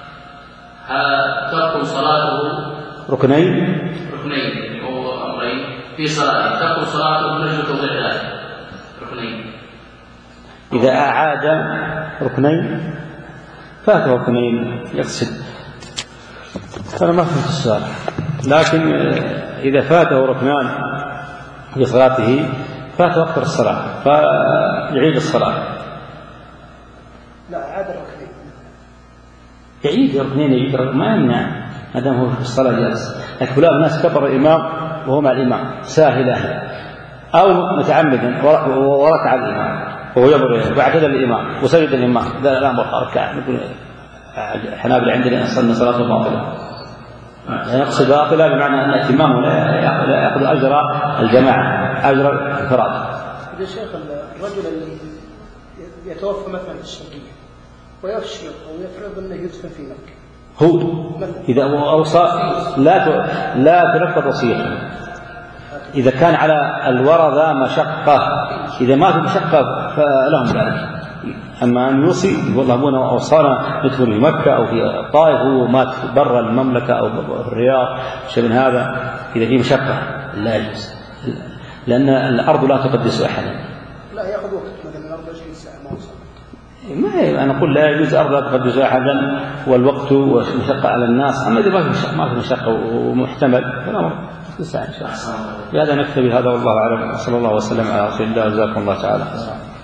A: تبطل صلاته
B: ركنين
A: ركنين أو أمرين في صلاته تبطل صلاته بنجوة غير ذلك ركنين.
B: إذا أعاد ركنين فاته ركنين يقصد، أنا ما فهمت السؤال، لكن إذا فاته ركنان في صلاته فات وقت الصلاة فيعيد الصلاة.
C: لا، عاد ركنين
B: يعيد ركنين يعيد ركنين ما يمنع ما دام هو في الصلاة جالس. لكن فلان الناس كبر الإمام وهو مع الإمام ساهلا أو متعمدا وركع الإمام وهو يبر واعتدل الإمام وسجد الإمام لا لا ركع. نقول الحنابلة عندنا أصلنا صلاة باطلة، يعني يقصد باطلة بمعنى أن الإمام لا يأخذ أجر الجماعة أجر الفراد.
C: يا شيخ الرجل اللي يتوفى مثلا في الشرقية ويفشل أو يفرض أنه يدفن في مكة،
B: هو إذا أوصى لا لا تنفذ وصيته. إذا كان على الورثة مشقة، إذا ما في مشقة فلهم ذلك. أما أن يوصي والله أبونا أوصانا ندخل في مكة أو في الطائف ومات برا المملكة أو في الرياض شيء من هذا، إذا في مشقة لا يجوز، لأن الأرض لا تقدس أحدا.
C: لا يأخذ وقت مثلا أربع وعشرين ساعة ما وصل.
B: ما أنا أقول لا يجوز أرض لا تقدس أحدا والوقت والمشقة على الناس. أما إذا ما في مشقة ما في مشقة ومحتمل فالأمر ساعة إن شاء الله. بهذا نكتفي هذا والله أعلم. صلى الله وسلم على رسول الله. جزاكم الله تعالى.